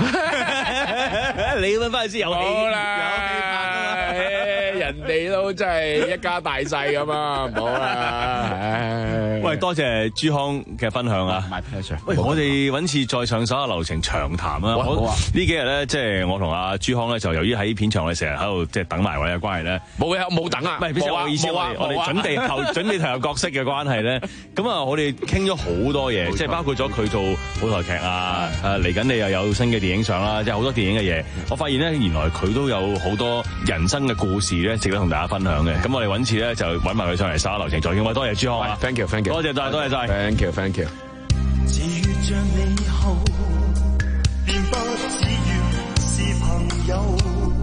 你揾翻佢先有戲，有戲拍啦。人哋都真係一家大細咁啊，唔好啦。喂，多謝朱康嘅分享啊！ My pleasure。喂，我哋揾次再上手下流程長談啊！好啊！呢幾日咧，即係我同阿朱康咧，就由於喺片場我哋成日喺度即係等埋位嘅關係咧，冇嘅冇等啊！唔係，冇啊！意思我哋我哋準備投準備投入角色嘅關係咧，咁啊，我哋傾咗好多嘢，即係包括咗佢做舞台劇啊，誒嚟緊你又有新嘅電影上啦，即係好多電影嘅嘢。我發現咧，原來佢都有好多人生嘅故事咧。 值得同大家分享嘅。咁我哋揾次咧就揾埋佢上嚟稍後流程再傾。喂，多謝朱康啊 ，thank you，thank you， 多謝晒，多謝晒 ，thank you，thank you。 只願像你好，便不只願是朋友，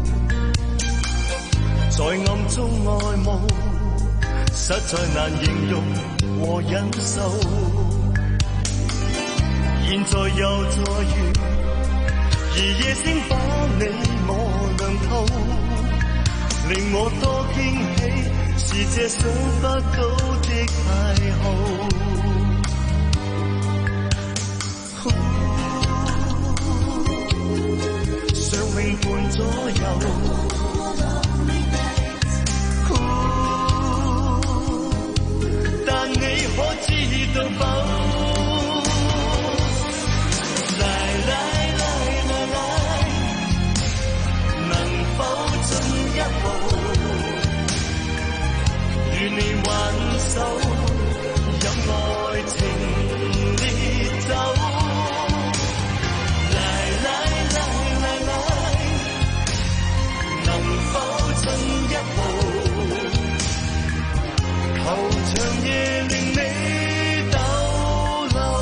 在暗中愛慕，實在難形容和忍受。現在又再遇，而夜星把你我亮透，令我多驚喜，是這想不到的邂逅。上永伴左右，但你可知道否？來來來來來，能否進一步，與你挽手，任愛情烈走。球場夜令你逗留。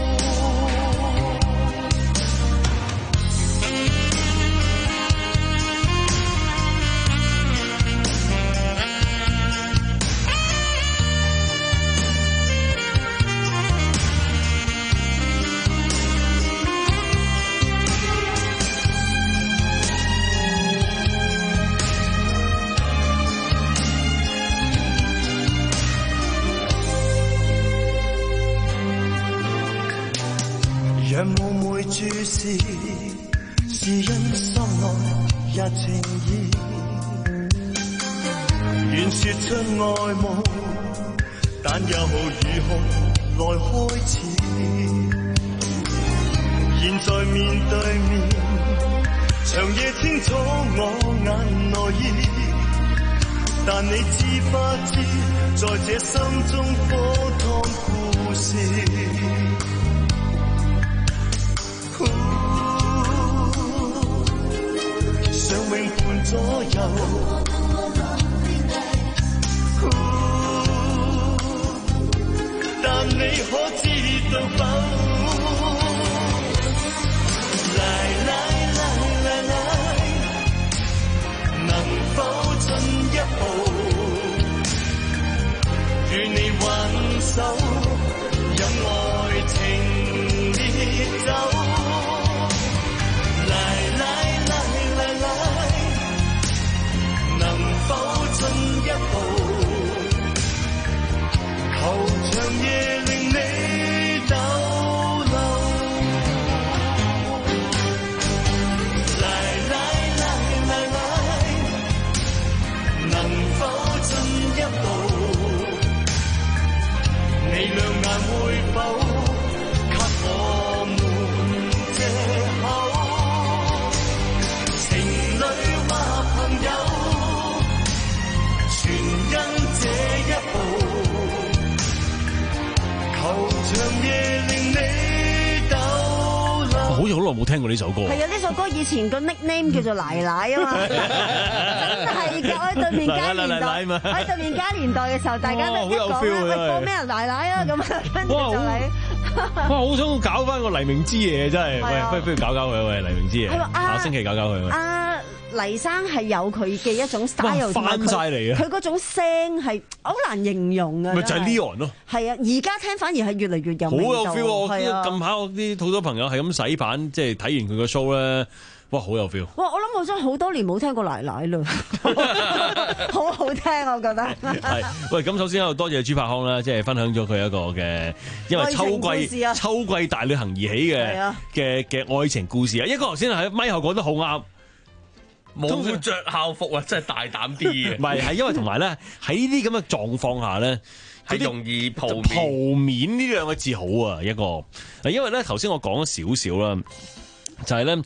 讓我每注視，是因心內日情意，願說出愛慕，但又如何來開始？現在面對面，長夜清楚我眼內意，但你知不知，在這心中波濤故事。上永伴左右，但你可知道否？來來來來來，能否進一步，與你挽手，任愛情烈走。進一步，球場夜令你逗留。來來來來來，能否進一步？你兩眼會否給我們借口？情侶或朋友，全因這一步，球場夜令你逗留。 好似好耐冇聽過呢首歌。 係啊，呢首歌以前個 nickname 叫做奶奶啊嘛，真係㗎！我喺對面加年代，我喺對面加年代嘅時候，大家都一講咧，喂播咩啊奶奶啊咁啊，跟住就嚟。 哇！好想搞翻個黎明之夜真係，喂，不如不如搞搞佢喂黎明之夜，下星期搞搞佢。 啊，黎生係有佢嘅一種 style， 翻晒嚟啊！ 佢嗰種聲係好難形容啊！ 咪就係 Leon 咯。係啊，而家聽反而係越嚟越有味道。 好有 feel 啊！近排我啲好多朋友係咁洗版，即係睇完佢個 show 咧。哇，好有 feel！ 哇， 我諗我真係好多年冇聽過奶奶啦，好好聽我覺得。 係，喂，咁首先喺度多謝朱柏康啦，即係分享咗佢一個嘅，因為秋季、啊、秋季大旅行而起嘅嘅嘅愛情故事啊！一個頭先喺咪後講得好啱， 冇着校服啊，真係大膽啲嘅。 唔係，係因為同埋咧喺呢啲咁嘅狀況下咧， 係容易蒲面。 蒲面呢兩個字好啊，一個，因為咧頭先我講咗少少啦，就係咧。誒、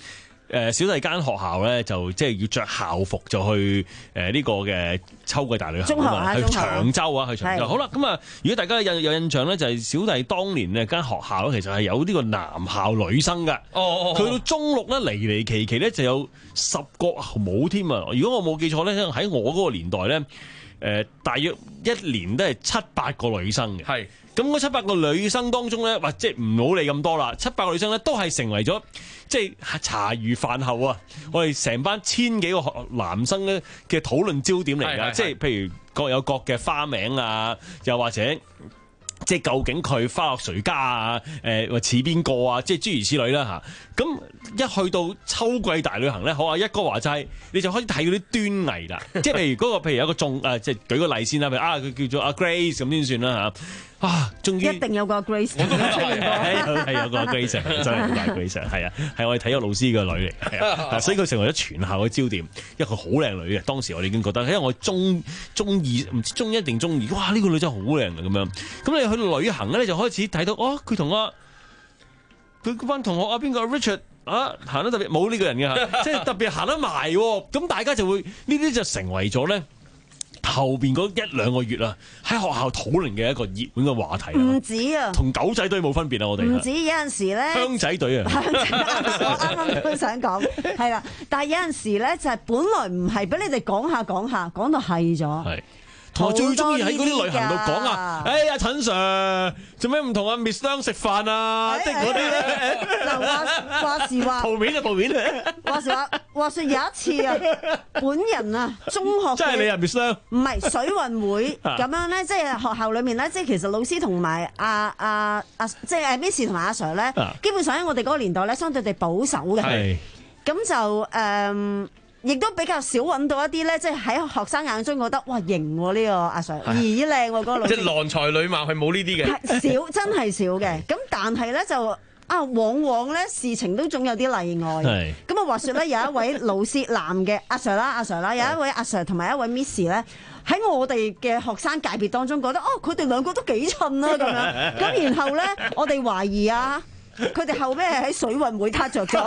誒小弟間學校咧就即係要着校服就去誒呢個嘅秋季大旅行啊嘛，去長洲啊，去長洲。好啦，咁啊，如果大家有有印象咧，就係小弟當年呢間學校咧，其實係有呢個男校女生㗎。哦，去到中六咧，離離奇奇咧就有十個冇添啊！如果我冇記錯咧，喺我嗰個年代咧，誒、呃、大約一年都係七八個女生嘅。係。咁嗰七八個女生當中咧，或即係唔好理咁多啦，七八個女生咧都係成為咗即係茶餘飯後啊，我哋成班千幾個男生咧嘅討論焦點嚟㗎，即係譬如各有各嘅花名啊，又或者即係究竟佢花落誰家啊？誒或似邊個啊？即係諸如此類啦嚇。咁一去到秋季大旅行咧，好啊，一哥話齋，你就開始睇嗰啲端倪啦。即係譬如嗰個，譬如有個眾誒，即係舉個例先啦，譬如啊，佢叫做阿 Grace 咁先算啦嚇。啊，終於一定有個 Grace 出現過， 係有個 Grace， 真係好大 Grace， 係啊，係我哋體育老師嘅女嚟，係啊，所以佢成為咗全校嘅焦點，因為佢好靚女嘅。當時我哋已經覺得，因為我中中二唔知中一定中二，哇！呢、呢個女真係好靚嘅咁樣。咁你去到旅行咧，你就開始睇到，哦，佢同阿佢嗰班同學啊，邊個 Richard 啊行得特別冇呢個人嘅，即係特別行得埋。咁大家就會呢啲就成為咗咧。後邊嗰一兩個月啊，喺學校討論嘅一個熱門嘅話題啊， 唔止啊， 同狗仔隊冇分別啊，我哋唔止有陣時咧， 香仔隊啊， 我啱啱都想講，係啦，但係有陣時咧就係本來唔係俾你哋講下講下，講到係咗。係。同我最中意喺嗰啲旅行度講啊！哎呀，陳 Sir 做咩唔同阿 Miss 張食飯啊？即係嗰啲咧。嗱話話時話，圖片啊圖片啊！話時話話説有一次啊，本人啊中學即係你啊 Miss 張唔係水運會咁樣咧，即係學校裏面咧，即係其實老師同埋阿阿阿即係 Miss 同埋阿 Sir 咧，基本上喺我哋嗰個年代咧，相對地保守嘅。係。咁就誒。嗯亦都比較少揾到一啲咧，即係喺學生眼中覺得哇型喎呢個阿 Sir，咦靚喎嗰個老師， 即係郎才女貌係冇呢啲嘅， 少真係少嘅。咁但係咧就啊，往往咧事情都總有啲例外。咁啊話説咧，有一位老師男嘅阿 Sir 啦，阿 Sir 啦，有一位阿 Sir 同埋一位 Miss 咧，喺我哋嘅學生界別當中覺得哦，佢哋兩個都幾襯啦咁樣。咁然後咧，我哋懷疑啊，佢哋後尾係喺水運會撻着咗。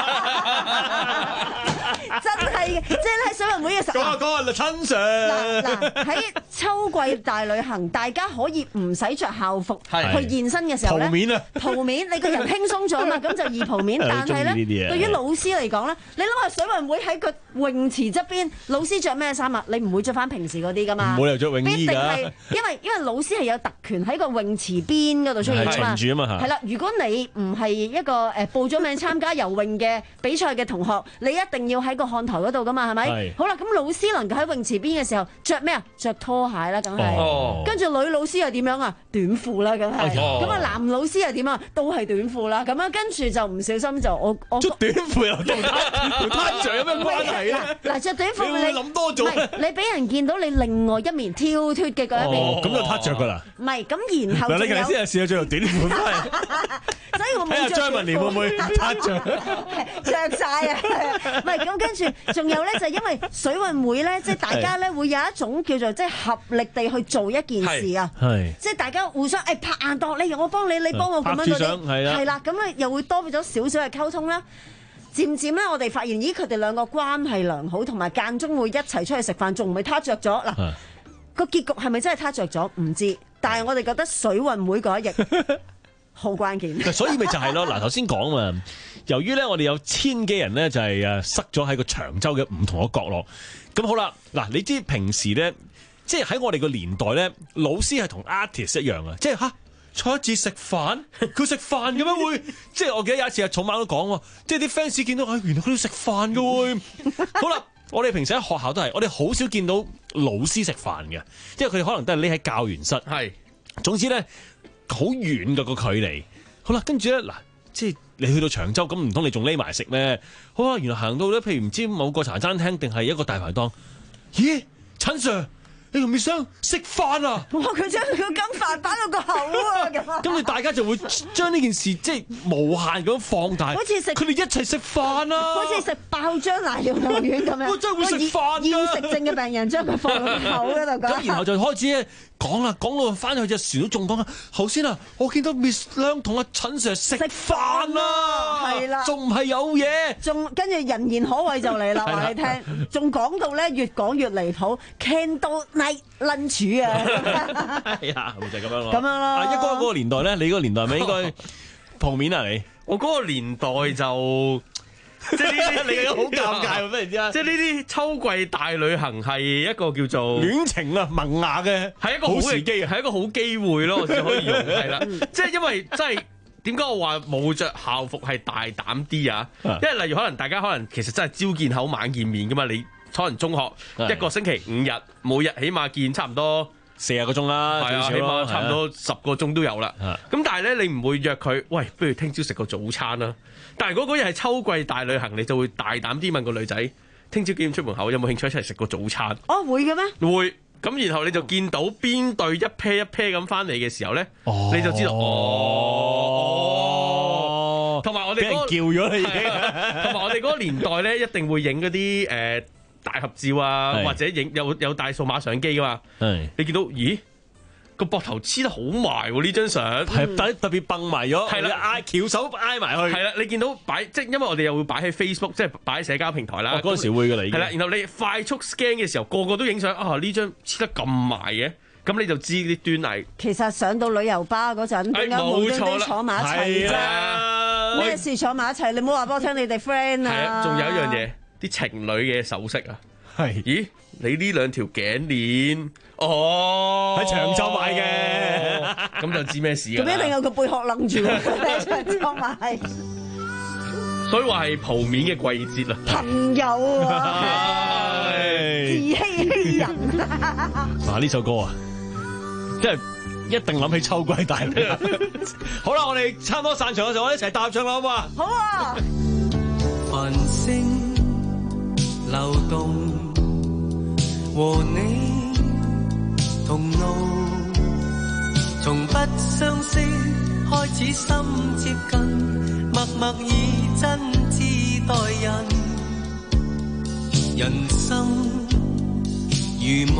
真係嘅，即係喺水運會嘅時候。講下講下啦，陳 Sir。嗱嗱，喺秋季大旅行，大家可以唔使着校服去現身嘅時候咧，圖面啊，圖面你個人輕鬆咗嘛，咁就易圖面。但係咧，對於老師嚟講咧，你諗下水運會喺個泳池側邊，老師着咩衫啊？你唔會着翻平時嗰啲噶嘛？冇理由着泳衣㗎。必定係因為因為老師係有特權喺個泳池邊嗰度出現㗎嘛。巡住啊嘛。係啦，如果你唔係一個誒報咗名參加游泳嘅比賽嘅同學，你一定要喺個看台嗰度噶嘛，係咪？好啦，咁老師能夠喺泳池邊嘅時候着咩啊？着拖鞋啦，梗係。哦、跟住女老師又點樣啊？短褲啦，梗係。咁啊、哦，男老師又點啊？都係短褲啦。咁樣跟住就唔小心就我我着短褲又同同攤著有咩關係咧？嗱，着短褲你諗多咗。唔係你俾人見到你另外一面跳脱嘅嗰一面。咁、哦、就攤着噶啦。唔係，咁然後嗱，你其實先係試下着條短褲都係。所以我冇着。張文蓮會唔會攤着？着晒啊！唔係咁，跟住仲有咧，就係、因為水運會咧，即係大家咧會有一種叫做即係合力地去做一件事啊，即係大家互相誒、哎、拍硬檔，你我幫你，你幫我咁樣嗰啲，係啦，咁咧又會多咗少少嘅溝通啦。漸漸咧，我哋發現咦，佢哋兩個關係良好，同埋間中會一齊出去食飯，仲唔係撻着咗嗱？個結局係咪真係撻着咗？唔知，但係我哋覺得水運會嗰一役好關鍵。所以咪就係咯，嗱頭先講嘛。由於咧，我哋有千幾人咧，就係誒塞咗喺個長洲嘅唔同嘅角落。咁好啦，嗱，你知平時咧，即係喺我哋個年代咧，老師係同 artist 一樣啊，即係吓坐一節食飯，佢食飯咁樣會，即係我記得有一次阿草蜢都講，即係啲 fans 見到啊，原來佢要食飯噶會。好啦，我哋平時喺學校都係，我哋好少見到老師食飯嘅，因為佢哋可能都係匿喺教員室。係，總之咧好遠噶個距離。好啦，跟住咧嗱，即係。你去到長洲咁唔通你仲匿埋食咩？好啊，原來行到咧，譬如唔知某個茶餐廳定係一個大排檔，咦，陳 Sir，你同 Miss 張食飯啊？哇！佢將佢金飯擺到個口啊咁。咁你大家就會將呢件事即係無限咁放大，好似食佢哋一齊食飯啊！好似食爆漿奶油牛丸咁樣。我真係會食飯㗎！厭食症嘅病人將佢放到口嗰度咁。咁然後就開始咧講啊，講到翻去隻船都仲講啊，頭先啊，我見到 Miss 梁同阿陳 Sir 食飯啊， 係啦， 仲唔係有嘢， 仲跟住人言可畏就嚟啦，話你聽，仲講到咧越講越離譜 ，Candle Night Lunch 啊， 係啊，就係咁樣咯， 咁樣咯。 阿一哥嗰個年代咧，你嗰個年代咪應該鋪面啊你？ 我嗰個年代就。即係呢啲你好尷尬喎，忽然之間。 即係呢啲秋季大旅行係一個叫做戀情啊萌芽嘅， 係一個好時機，係一個好機會咯，我只可以用係啦。即係因為真係點解我話冇着校服係大膽啲啊？因為例如可能大家可能其實真係朝見口晚見面噶嘛，你可能中學一個星期五日，每日起碼見差唔多四十個鐘啦， 係啊，起碼差唔多十個鐘都有啦。咁但係咧，你唔會約佢，喂，不如聽朝食個早餐啦。但係如果嗰日係秋季大旅行，你就會大膽啲問個女仔，聽朝幾點出門口，有冇興趣一齊食個早餐？ 哦，會嘅咩？ 會。咁然後你就見到邊隊一 pair 一 pair 咁翻嚟嘅時候咧， 哦、 你就知道哦。同埋我哋嗰、嗰個叫咗你已經。 同埋我哋嗰個年代咧，一定會影嗰啲誒大合照啊，或者影有有帶數碼相機噶嘛。你見到咦？個膊頭黐得好埋喎，呢張相係特特別崩埋咗， 係啦， 挨翹手挨埋去， 係啦，你見到擺即係因為我哋又會擺喺 Facebook， 即係擺喺社交平台啦。 嗰陣時會㗎啦，已經係啦，然後你快速 scan 嘅時候，個個都影相啊！呢張黐得咁埋嘅，咁你就知啲端倪。 其實上到旅遊巴嗰陣，點解無端端坐埋一齊啫？咩事坐埋一齊？你唔好話俾我聽，你哋 friend 啊！ 係啊，仲有一樣嘢，啲情侶嘅首飾啊， 係咦？你呢兩條頸鏈，哦， 喺長洲買嘅， 咁就知咩事㗎。 咁一定有個貝殼楞住喎，喺長洲買。 所以話係蒲面嘅季節啦。 朋友啊，自欺欺人啊！ 嗱呢首歌啊，即係一定諗起秋季大旅行。好啦，我哋差唔多散場嘅時候，我哋一齊搭唱啦，好唔好啊？ 好啊！ 繁星流動。和你同路，從不相識開始心接近，默默以真摯待人。人生如夢，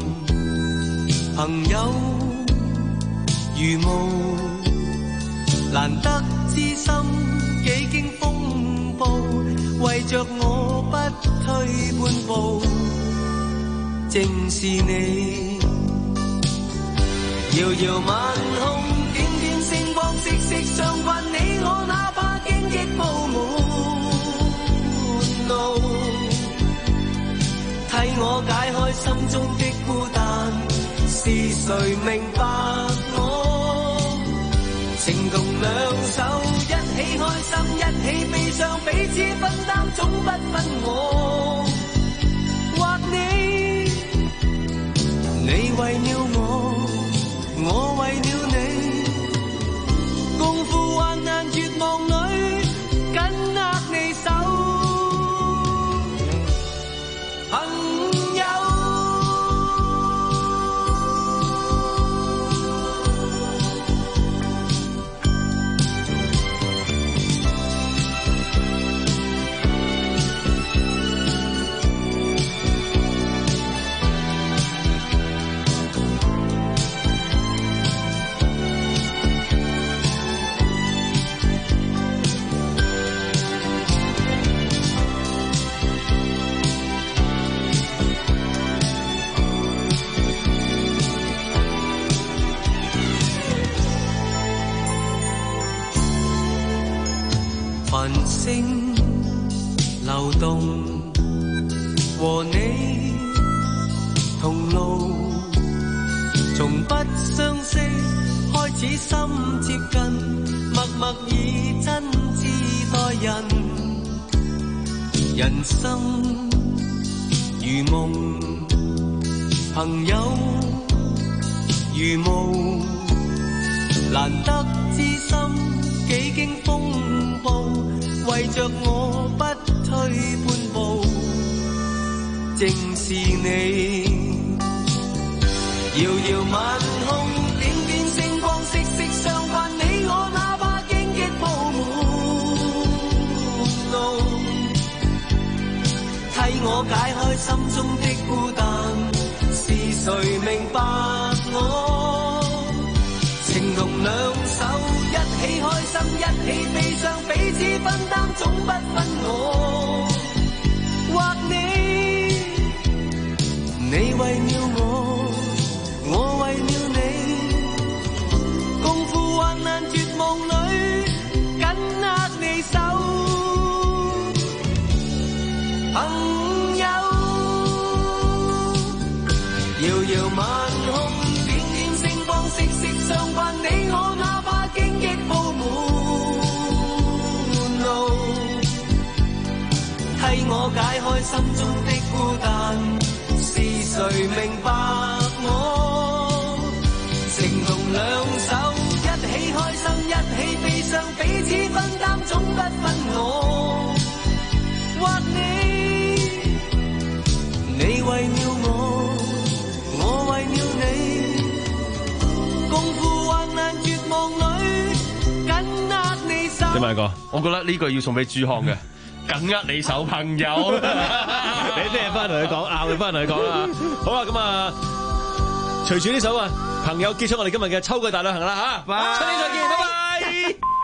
朋友如霧，難得知心幾經風暴，為着我不退半步。正是你，遙遙晚空，點點星光，息息相關。你我哪怕荊棘鋪滿路，替我解開心中的孤單。是誰明白我？情同兩手，一起開心，一起悲傷，彼此分擔，總不分我或你。你為了我，我為了你，共赴患難絕望裏，緊握你手，朋友。繁星流動，和你同路，從不相識開始心接近，默默以真摯待人。人生如夢，朋友如霧，難得知心幾經風暴，為着我不退半步。正是你，遙遙晚空，點點星光，息息相關。你我哪怕荊棘鋪滿路，替我解開心中的孤單。是誰明白我？ 起開心，一起悲傷，彼此分擔，總不分我或你。你為了我，我為了你，共赴患難絕望裏，緊握你手，朋友。遙遙晚空，點點星光，息息相關，你我哪怕荊棘鋪滿路，替我解開心中的孤單。是誰明白我？情同兩手，一起開心，一起悲傷，彼此分擔，總不分我或你。你為了我，我為了你，共赴患難絕望裏，緊握你手。 點啊哥？ 我覺得呢句要送俾朱康嘅。緊握你手，朋友。 你聽日翻同佢講，拗佢翻同佢講啦。好啦，咁啊，隨住呢首啊，朋友結束我哋今日嘅秋季大旅行啦吓，春天再見，拜拜。